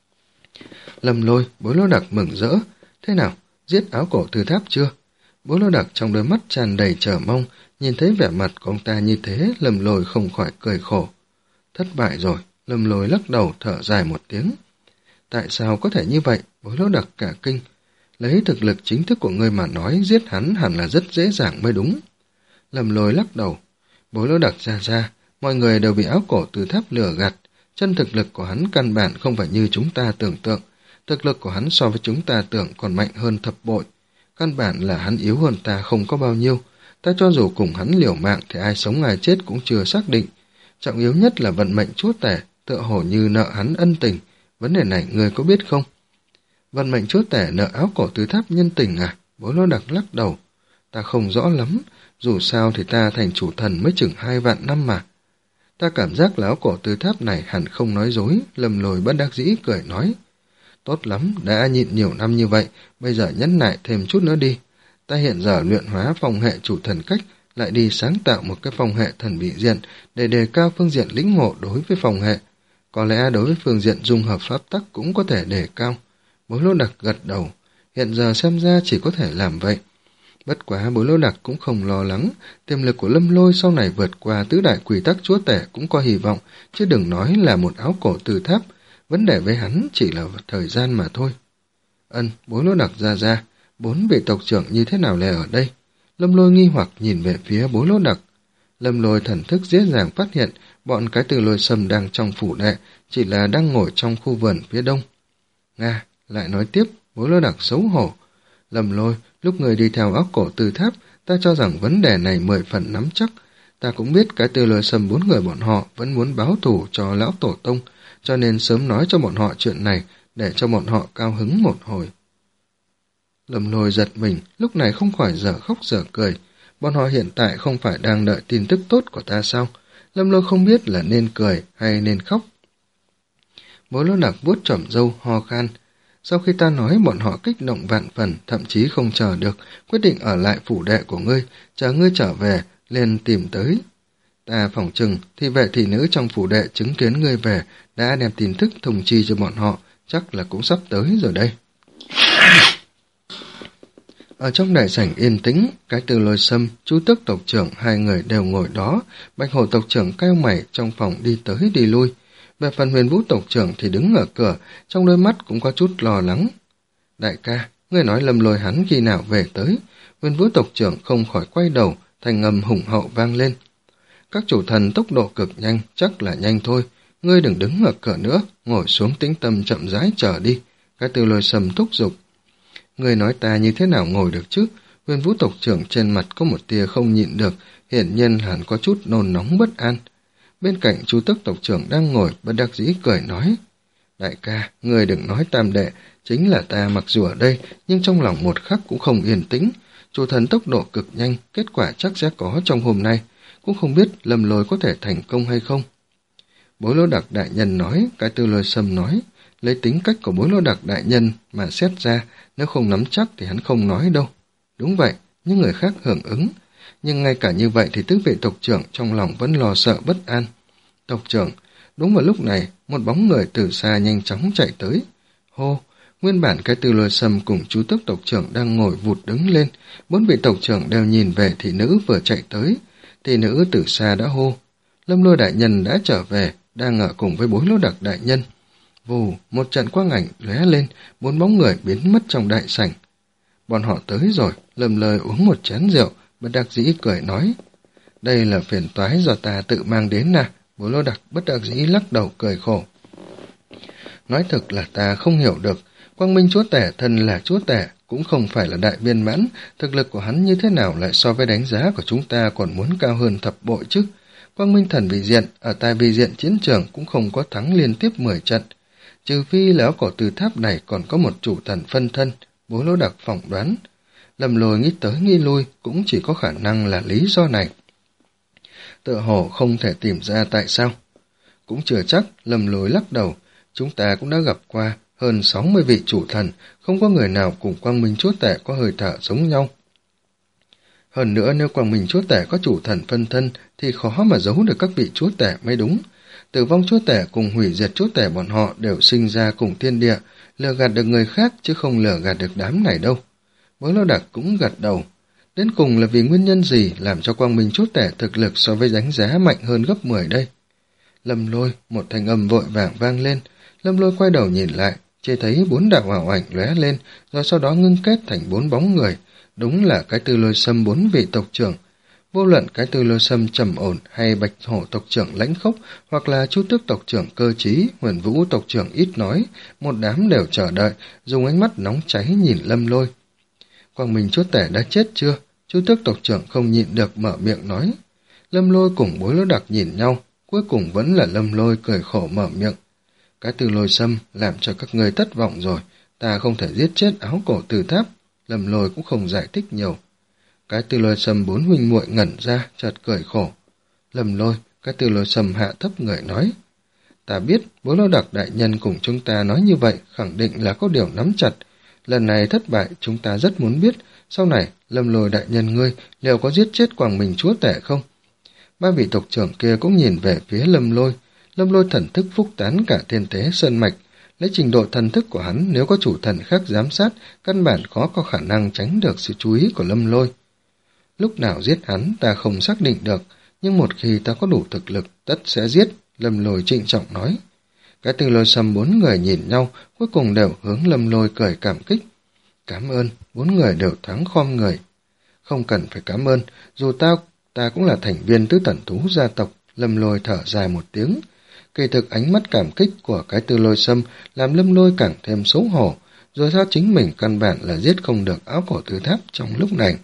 [SPEAKER 1] Lâm Lôi, Bối Lô Đặc mừng rỡ. Thế nào, giết áo cổ từ tháp chưa? Bối Lô Đặc trong đôi mắt tràn đầy chờ mong, nhìn thấy vẻ mặt của ông ta như thế, Lâm Lôi không khỏi cười khổ. Thất bại rồi, Lâm Lôi lắc đầu thở dài một tiếng. Tại sao có thể như vậy? Bối Lô Đặc cả kinh. Lấy thực lực chính thức của ngươi mà nói, giết hắn hẳn là rất dễ dàng mới đúng. Lâm Lôi lắc đầu. Bối Lô Đặc ra ra, mọi người đều bị áo cổ từ tháp lừa gạt. Chân thực lực của hắn căn bản không phải như chúng ta tưởng tượng. Thực lực của hắn so với chúng ta tưởng còn mạnh hơn thập bội. Căn bản là hắn yếu hơn ta không có bao nhiêu. Ta cho dù cùng hắn liều mạng thì ai sống ai chết cũng chưa xác định. Trọng yếu nhất là vận mệnh chúa tể, tựa hồ như nợ hắn ân tình. Vấn đề này người có biết không? Vận mệnh chúa tể nợ áo cổ từ tháp nhân tình à? Bối Lô Đặc lắc đầu. Ta không rõ lắm, dù sao thì ta thành chủ thần mới chừng hai vạn năm mà. Ta cảm giác là áo cổ từ tháp này hẳn không nói dối, Lâm Lôi bất đắc dĩ cười nói. Tốt lắm, đã nhịn nhiều năm như vậy, bây giờ nhẫn nại thêm chút nữa đi. Ta hiện giờ luyện hóa phong hệ chủ thần cách, lại đi sáng tạo một cái phong hệ thần bị diện để đề cao phương diện lĩnh ngộ đối với phong hệ. Có lẽ đối với phương diện dung hợp pháp tắc cũng có thể đề cao. Bối Lô Đặc gật đầu, hiện giờ xem ra chỉ có thể làm vậy. Bất quá Bối Lô Đặc cũng không lo lắng, tiềm lực của Lâm Lôi sau này vượt qua tứ đại quy tắc chúa tể cũng có hy vọng, chứ đừng nói là một áo cổ từ tháp, vấn đề với hắn chỉ là thời gian mà thôi. Ân, Bối Lô Đặc ra ra, bốn vị tộc trưởng như thế nào lại ở đây? Lâm Lôi nghi hoặc nhìn về phía Bối Lô Đặc. Lâm Lôi thần thức dễ dàng phát hiện bọn cái từ lôi sâm đang trong phủ đệ, chỉ là đang ngồi trong khu vườn phía đông. Nga, lại nói tiếp, Bối Lô Đặc xấu hổ. Lâm Lôi, lúc người đi theo áo cổ từ tháp, ta cho rằng vấn đề này mười phần nắm chắc. Ta cũng biết cái từ lôi sâm bốn người bọn họ vẫn muốn báo thù cho lão tổ tông, cho nên sớm nói cho bọn họ chuyện này, để cho bọn họ cao hứng một hồi. Lâm Lôi giật mình, lúc này không khỏi dở khóc dở cười. Bọn họ hiện tại không phải đang đợi tin tức tốt của ta sao? Lâm Lôi không biết là nên cười hay nên khóc. Bối Lô Đặc vuốt trỏm râu ho khan. Sau khi ta nói bọn họ kích động vạn phần, thậm chí không chờ được, quyết định ở lại phủ đệ của ngươi, chờ ngươi trở về, liền tìm tới. Ta phỏng chừng, thì vệ thị nữ trong phủ đệ chứng kiến ngươi về, đã đem tin tức thông chi cho bọn họ, chắc là cũng sắp tới rồi đây. Ở trong đại sảnh yên tĩnh, cái từ lôi sâm, chú tước tộc trưởng hai người đều ngồi đó, bạch hổ tộc trưởng cau mày trong phòng đi tới đi lui. Về phần huyền vũ tộc trưởng thì đứng ở cửa, trong đôi mắt cũng có chút lo lắng. Đại ca, ngươi nói Lâm Lôi hắn khi nào về tới? Huyền vũ tộc trưởng không khỏi quay đầu, thành âm hùng hậu vang lên. Các chủ thần tốc độ cực nhanh, chắc là nhanh thôi. Ngươi đừng đứng ở cửa nữa, ngồi xuống tĩnh tâm chậm rãi chờ đi. Cái từ lôi sâm thúc giục. Ngươi nói ta như thế nào ngồi được chứ? Huyền vũ tộc trưởng trên mặt có một tia không nhịn được, hiển nhiên hẳn có chút nôn nóng bất an. Bên cạnh chú tước tộc trưởng đang ngồi, bất đắc dĩ cười nói. Đại ca, ngươi đừng nói tam đệ, chính là ta mặc dù ở đây, nhưng trong lòng một khắc cũng không yên tĩnh. Chủ thần tốc độ cực nhanh, kết quả chắc sẽ có trong hôm nay. Cũng không biết Lâm Lôi có thể thành công hay không. Bối Lô Đặc đại nhân nói, cái từ lôi sâm nói. Lấy tính cách của Bối Lô Đặc đại nhân mà xét ra, nếu không nắm chắc thì hắn không nói đâu. Đúng vậy, những người khác hưởng ứng. Nhưng ngay cả như vậy thì tứ vị tộc trưởng trong lòng vẫn lo sợ bất an. Tộc trưởng, đúng vào lúc này, một bóng người từ xa nhanh chóng chạy tới. Hô, nguyên bản cái từ lôi sâm cùng chú tước tộc trưởng đang ngồi vụt đứng lên, bốn vị tộc trưởng đều nhìn về thị nữ vừa chạy tới. Thị nữ từ xa đã hô, Lâm Lôi đại nhân đã trở về, đang ở cùng với Bối Lô Đặc đại nhân. Vù, một trận quang ảnh lóe lên, bốn bóng người biến mất trong đại sảnh. Bọn họ tới rồi, Lâm Lôi uống một chén rượu, bất đắc dĩ cười nói. Đây là phiền toái do ta tự mang đến nè. Bối Lô Đặc bất đắc dĩ lắc đầu cười khổ. Nói thực là ta không hiểu được, Quang Minh chúa tể thân là chúa tể, cũng không phải là đại viên mãn, thực lực của hắn như thế nào lại so với đánh giá của chúng ta còn muốn cao hơn thập bội chứ. Quang Minh thần vị diện, ở tại vị diện chiến trường cũng không có thắng liên tiếp mười trận. Trừ phi là cổ từ tháp này còn có một chủ thần phân thân, Bối Lô Đặc phỏng đoán. Lâm Lôi nghĩ tới nghĩ lui cũng chỉ có khả năng là lý do này. tựa hồ không thể tìm ra tại sao. Cũng chưa chắc, Lâm Lôi lắc đầu, chúng ta cũng đã gặp qua hơn sáu mươi vị chủ thần, không có người nào cùng Quang Minh Chúa Tể có hơi thở giống nhau. Hơn nữa nếu Quang Minh Chúa Tể có chủ thần phân thân thì khó mà giấu được các vị Chúa Tể mới đúng. Tử vong Chúa Tể cùng hủy diệt Chúa Tể bọn họ đều sinh ra cùng thiên địa, lừa gạt được người khác chứ không lừa gạt được đám này đâu. Bối Lô Đặc cũng gật đầu. Đến cùng là vì nguyên nhân gì làm cho Quang Minh Chúa Tể thực lực so với đánh giá mạnh hơn gấp mười đây? Lâm Lôi, một thanh âm vội vàng vang lên. Lâm Lôi quay đầu nhìn lại, chỉ thấy bốn đạo hào ảnh lóe lên, rồi sau đó ngưng kết thành bốn bóng người. Đúng là cái Tư Lôi Sâm bốn vị tộc trưởng. Vô luận cái Tư Lôi Sâm trầm ổn hay Bạch Hổ tộc trưởng lãnh khốc, hoặc là Chu Tước tộc trưởng cơ trí, Huyền Vũ tộc trưởng ít nói, một đám đều chờ đợi, dùng ánh mắt nóng cháy nhìn Lâm Lôi. Quang Minh Chúa Tể đã chết chưa? Chu Tước tộc trưởng không nhịn được mở miệng nói. Lâm Lôi cùng Bối Lô Đặc nhìn nhau, cuối cùng vẫn là Lâm Lôi cười khổ mở miệng. Cái Tư Lôi Sâm làm cho các người thất vọng rồi, ta không thể giết chết áo cổ Từ Tháp. Lâm Lôi cũng không giải thích nhiều. Cái Tư Lôi Sâm bốn huynh muội ngẩn ra, chợt cười khổ. Lâm Lôi, cái Tư Lôi Sâm hạ thấp người nói. Ta biết, Bối Lô Đặc đại nhân cùng chúng ta nói như vậy, khẳng định là có điều nắm chặt. Lần này thất bại, chúng ta rất muốn biết, sau này, Lâm Lôi đại nhân ngươi liệu có giết chết Quang Minh Chúa Tể không? Ba vị tộc trưởng kia cũng nhìn về phía Lâm Lôi. Lâm Lôi thần thức phúc tán cả thiên tế sơn mạch. Lấy trình độ thần thức của hắn, nếu có chủ thần khác giám sát, căn bản khó có khả năng tránh được sự chú ý của Lâm Lôi. Lúc nào giết hắn ta không xác định được, nhưng một khi ta có đủ thực lực, tất sẽ giết, Lâm Lôi trịnh trọng nói. Cái Tư Lôi Sâm bốn người nhìn nhau, cuối cùng đều hướng Lâm Lôi cười cảm kích. Cảm ơn, bốn người đều thắng khom người. Không cần phải cảm ơn, dù tao, ta cũng là thành viên tứ tẩn thú gia tộc, Lâm Lôi thở dài một tiếng. Kỳ thực ánh mắt cảm kích của cái Tư Lôi Sâm làm Lâm Lôi càng thêm xấu hổ, rồi sao chính mình căn bản là giết không được áo cổ Từ Tháp trong lúc này.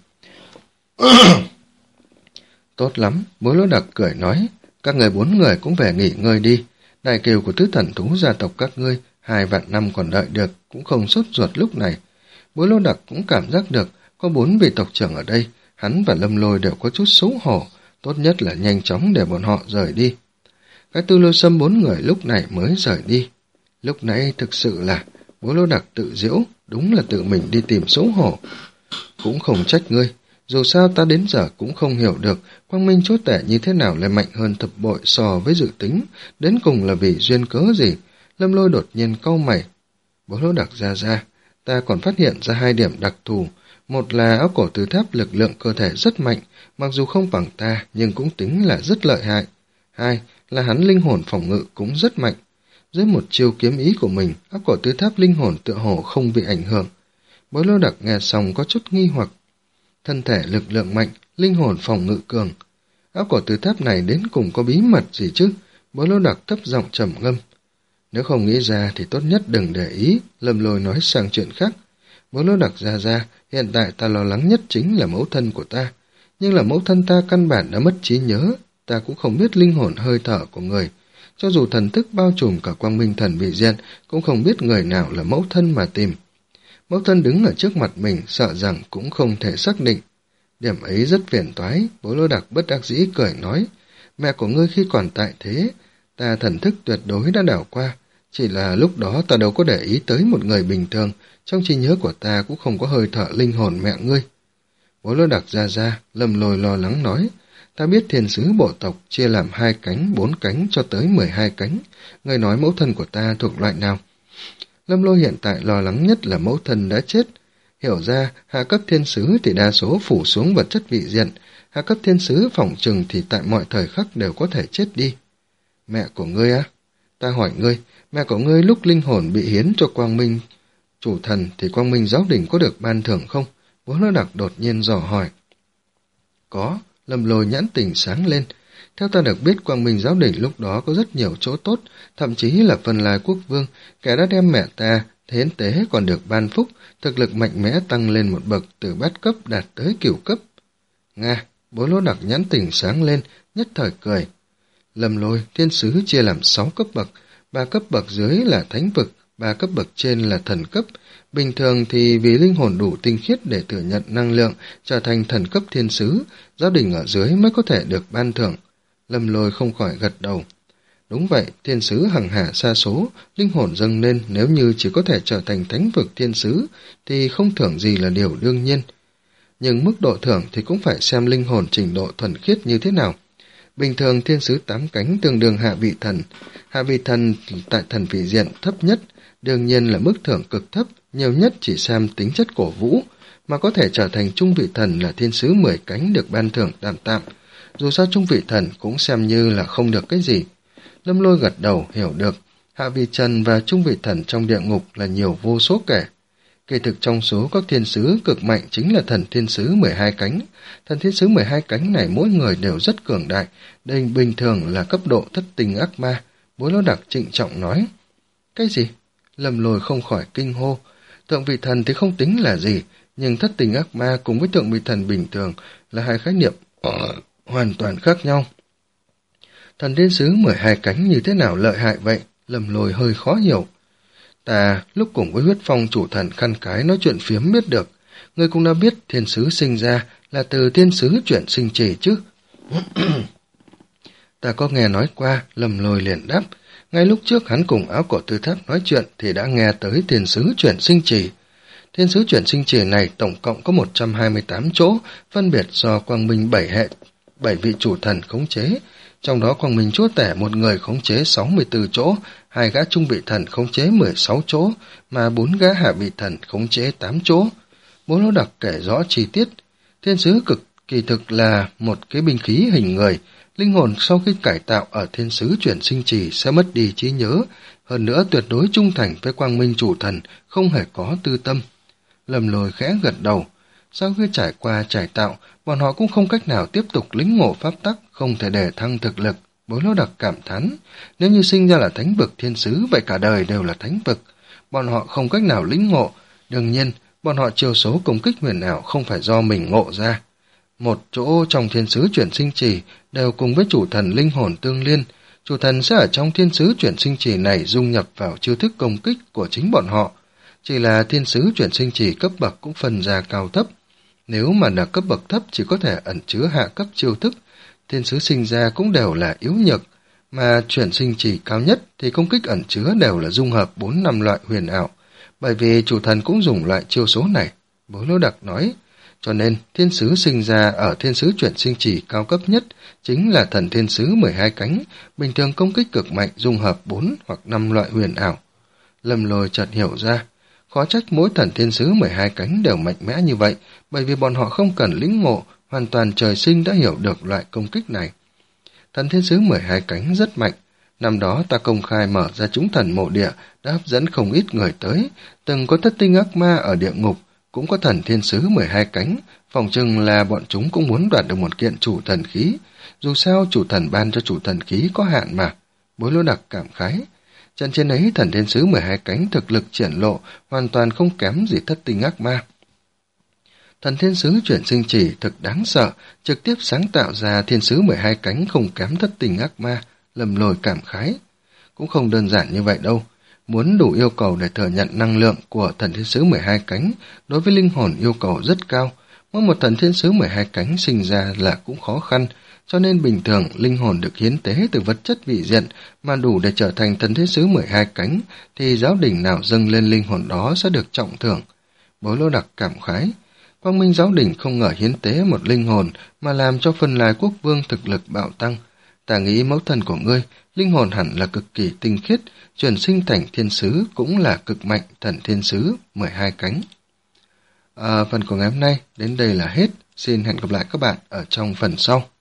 [SPEAKER 1] Tốt lắm, Bối Lô Đặc cười nói, các người bốn người cũng về nghỉ ngơi đi. Đại kiều của tứ thần thú gia tộc các ngươi, hai vạn năm còn đợi được, cũng không sốt ruột lúc này. Bối Lô Đặc cũng cảm giác được, có bốn vị tộc trưởng ở đây, hắn và Lâm Lôi đều có chút xấu hổ, tốt nhất là nhanh chóng để bọn họ rời đi. Cái Tư Lôi Sâm bốn người lúc này mới rời đi. Lúc nãy thực sự là, Bối Lô Đặc tự giễu, đúng là tự mình đi tìm xấu hổ. Cũng không trách ngươi, dù sao ta đến giờ cũng không hiểu được Quang Minh Chúa Tể như thế nào lại mạnh hơn thập bội so với dự tính, đến cùng là vì duyên cớ gì. Lâm Lôi đột nhiên cau mày. Bối Lô Đặc ra ra, ta còn phát hiện ra hai điểm đặc thù. Một là áo cổ Từ Tháp lực lượng cơ thể rất mạnh, mặc dù không bằng ta nhưng cũng tính là rất lợi hại. Hai là hắn linh hồn phòng ngự cũng rất mạnh. Dưới một chiêu kiếm ý của mình, áo cổ Từ Tháp linh hồn tựa hồ không bị ảnh hưởng. Bối Lô Đặc nghe xong có chút nghi hoặc. Thân thể lực lượng mạnh, linh hồn phòng ngự cường. Áo cổ Từ Tháp này đến cùng có bí mật gì chứ? Bối Lô Đặc thấp giọng trầm ngâm. Nếu không nghĩ ra thì tốt nhất đừng để ý, Lâm Lôi nói sang chuyện khác. Bối Lô Đặc ra ra, hiện tại ta lo lắng nhất chính là mẫu thân của ta. Nhưng là mẫu thân ta căn bản đã mất trí nhớ, ta cũng không biết linh hồn hơi thở của người. Cho dù thần thức bao trùm cả Quang Minh Thần Vị Diện, cũng không biết người nào là mẫu thân mà tìm. Mẫu thân đứng ở trước mặt mình, sợ rằng cũng không thể xác định. Điểm ấy rất phiền toái, Bối Lô Đặc bất đắc dĩ cười nói. Mẹ của ngươi khi còn tại thế, ta thần thức tuyệt đối đã đảo qua. Chỉ là lúc đó ta đâu có để ý tới một người bình thường, trong trí nhớ của ta cũng không có hơi thở linh hồn mẹ ngươi. Bối Lô Đặc ra ra, Lâm Lôi lo lắng nói. Ta biết thiên sứ bộ tộc chia làm hai cánh, bốn cánh cho tới mười hai cánh. Ngươi nói mẫu thân của ta thuộc loại nào? Lâm Lôi hiện tại lo lắng nhất là mẫu thân đã chết. Hiểu ra, hạ cấp thiên sứ thì đa số phủ xuống vật chất vị diện, hạ cấp thiên sứ phỏng chừng thì tại mọi thời khắc đều có thể chết đi. Mẹ của ngươi á? Ta hỏi ngươi, mẹ của ngươi lúc linh hồn bị hiến cho Quang Minh chủ thần thì Quang Minh giáo đình có được ban thưởng không? Bối Lô Đặc đột nhiên dò hỏi. Có, Lâm Lôi nhãn tình sáng lên. Theo ta được biết Quang Minh giáo đình lúc đó có rất nhiều chỗ tốt, thậm chí là phần lai quốc vương, kẻ đã đem mẹ ta hiến tế còn được ban phúc, thực lực mạnh mẽ tăng lên một bậc từ bát cấp đạt tới cửu cấp. Nga, Bối Lô Đặc nhãn tình sáng lên, nhất thời cười. Lâm Lôi, thiên sứ chia làm sáu cấp bậc, ba cấp bậc dưới là thánh vực, ba cấp bậc trên là thần cấp. Bình thường thì vì linh hồn đủ tinh khiết để thừa nhận năng lượng trở thành thần cấp thiên sứ, giáo đình ở dưới mới có thể được ban thưởng. Lâm Lôi không khỏi gật đầu. Đúng vậy, thiên sứ hằng hà sa số, linh hồn dâng lên nếu như chỉ có thể trở thành thánh vực thiên sứ, thì không thưởng gì là điều đương nhiên. Nhưng mức độ thưởng thì cũng phải xem linh hồn trình độ thuần khiết như thế nào. Bình thường thiên sứ tám cánh tương đương hạ vị thần. Hạ vị thần tại thần vị diện thấp nhất, đương nhiên là mức thưởng cực thấp, nhiều nhất chỉ xem tính chất cổ vũ, mà có thể trở thành trung vị thần là thiên sứ mười cánh được ban thưởng tạm tạm. Dù sao trung vị thần cũng xem như là không được cái gì. Lâm Lôi gật đầu hiểu được, hạ vị thần và trung vị thần trong địa ngục là nhiều vô số kể. Kỳ thực trong số các thiên sứ cực mạnh chính là thần thiên sứ mười hai cánh. Thần thiên sứ mười hai cánh này mỗi người đều rất cường đại, đây bình thường là cấp độ thất tình ác ma. Bối Lô Đặc trịnh trọng nói. Cái gì? Lâm Lôi không khỏi kinh hô. Thượng vị thần thì không tính là gì, nhưng thất tình ác ma cùng với thượng vị thần bình thường là hai khái niệm hoàn toàn khác nhau. Thần thiên sứ mười hai cánh như thế nào lợi hại vậy? Lâm Lôi hơi khó hiểu. Ta lúc cùng với huyết phong chủ thần khăn cái nói chuyện phiếm biết được, ngươi cũng đã biết thiên sứ sinh ra là từ thiên sứ chuyển sinh chỉ chứ. Ta có nghe nói qua, Lâm Lôi liền đáp. Ngay lúc trước hắn cùng áo cổ tư tháp nói chuyện thì đã nghe tới thiên sứ chuyển sinh chỉ. Thiên sứ chuyển sinh chỉ này tổng cộng có một trăm hai mươi tám chỗ, phân biệt do quang minh bảy hệ, bảy vị chủ thần khống chế. Trong đó quang minh chúa tể một người khống chế sáu mươi tư chỗ, hai gã trung vị thần khống chế mười sáu chỗ, mà bốn gã hạ vị thần khống chế tám chỗ. Bố Lô Đặc kể rõ chi tiết. Thiên sứ cực kỳ thực là một cái binh khí hình người. Linh hồn sau khi cải tạo ở thiên sứ chuyển sinh trì sẽ mất đi trí nhớ, hơn nữa tuyệt đối trung thành với quang minh chủ thần, không hề có tư tâm. Lâm Lôi khẽ gật đầu. Sau khi trải qua trải tạo, bọn họ cũng không cách nào tiếp tục lĩnh ngộ pháp tắc, không thể để thăng thực lực. Bối Lô Đặc cảm thán, nếu như sinh ra là thánh vực thiên sứ, vậy cả đời đều là thánh vực. Bọn họ không cách nào lĩnh ngộ, đương nhiên, bọn họ chiêu số công kích huyền ảo không phải do mình ngộ ra. Một chỗ trong thiên sứ chuyển sinh trì đều cùng với chủ thần linh hồn tương liên, chủ thần sẽ ở trong thiên sứ chuyển sinh trì này dung nhập vào chiêu thức công kích của chính bọn họ. Chỉ là thiên sứ chuyển sinh trì cấp bậc cũng phân ra cao thấp. Nếu mà là cấp bậc thấp chỉ có thể ẩn chứa hạ cấp chiêu thức, thiên sứ sinh ra cũng đều là yếu nhược, mà chuyển sinh trì cao nhất thì công kích ẩn chứa đều là dung hợp bốn năm loại huyền ảo, bởi vì chủ thần cũng dùng loại chiêu số này. Bố Lô Đặc nói, cho nên thiên sứ sinh ra ở thiên sứ chuyển sinh trì cao cấp nhất chính là thần thiên sứ mười hai cánh, bình thường công kích cực mạnh dung hợp bốn hoặc năm loại huyền ảo. Lâm Lôi chợt hiểu ra, khó trách mỗi thần thiên sứ mười hai cánh đều mạnh mẽ như vậy, bởi vì bọn họ không cần lĩnh ngộ, hoàn toàn trời sinh đã hiểu được loại công kích này. Thần thiên sứ mười hai cánh rất mạnh. Năm đó ta công khai mở ra chúng thần mộ địa, đã hấp dẫn không ít người tới. Từng có thất tinh ác ma ở địa ngục, cũng có thần thiên sứ mười hai cánh. Phòng chừng là bọn chúng cũng muốn đoạt được một kiện chủ thần khí. Dù sao chủ thần ban cho chủ thần khí có hạn mà. Bối Lô Đặc cảm khái. Trận chiến ấy thần thiên sứ mười hai cánh thực lực triển lộ, hoàn toàn không kém gì thất tinh ác ma. Thần thiên sứ chuyển sinh chỉ thực đáng sợ, trực tiếp sáng tạo ra thiên sứ mười hai cánh không kém thất tình ác ma. Lâm Lôi cảm khái. Cũng không đơn giản như vậy đâu. Muốn đủ yêu cầu để thừa nhận năng lượng của thần thiên sứ mười hai cánh, đối với linh hồn yêu cầu rất cao. Mỗi một thần thiên sứ mười hai cánh sinh ra là cũng khó khăn, cho nên bình thường linh hồn được hiến tế từ vật chất vị diện mà đủ để trở thành thần thiên sứ mười hai cánh, thì giáo đình nào dâng lên linh hồn đó sẽ được trọng thưởng. Bối Lô Đặc cảm khái. Quang Minh giáo đình không ngờ hiến tế một linh hồn mà làm cho phần lai quốc vương thực lực bạo tăng. Ta nghĩ mẫu thân của ngươi, linh hồn hẳn là cực kỳ tinh khiết, chuyển sinh thành thiên sứ cũng là cực mạnh thần thiên sứ mười hai cánh. À, phần của ngày hôm nay đến đây là hết. Xin hẹn gặp lại các bạn ở trong phần sau.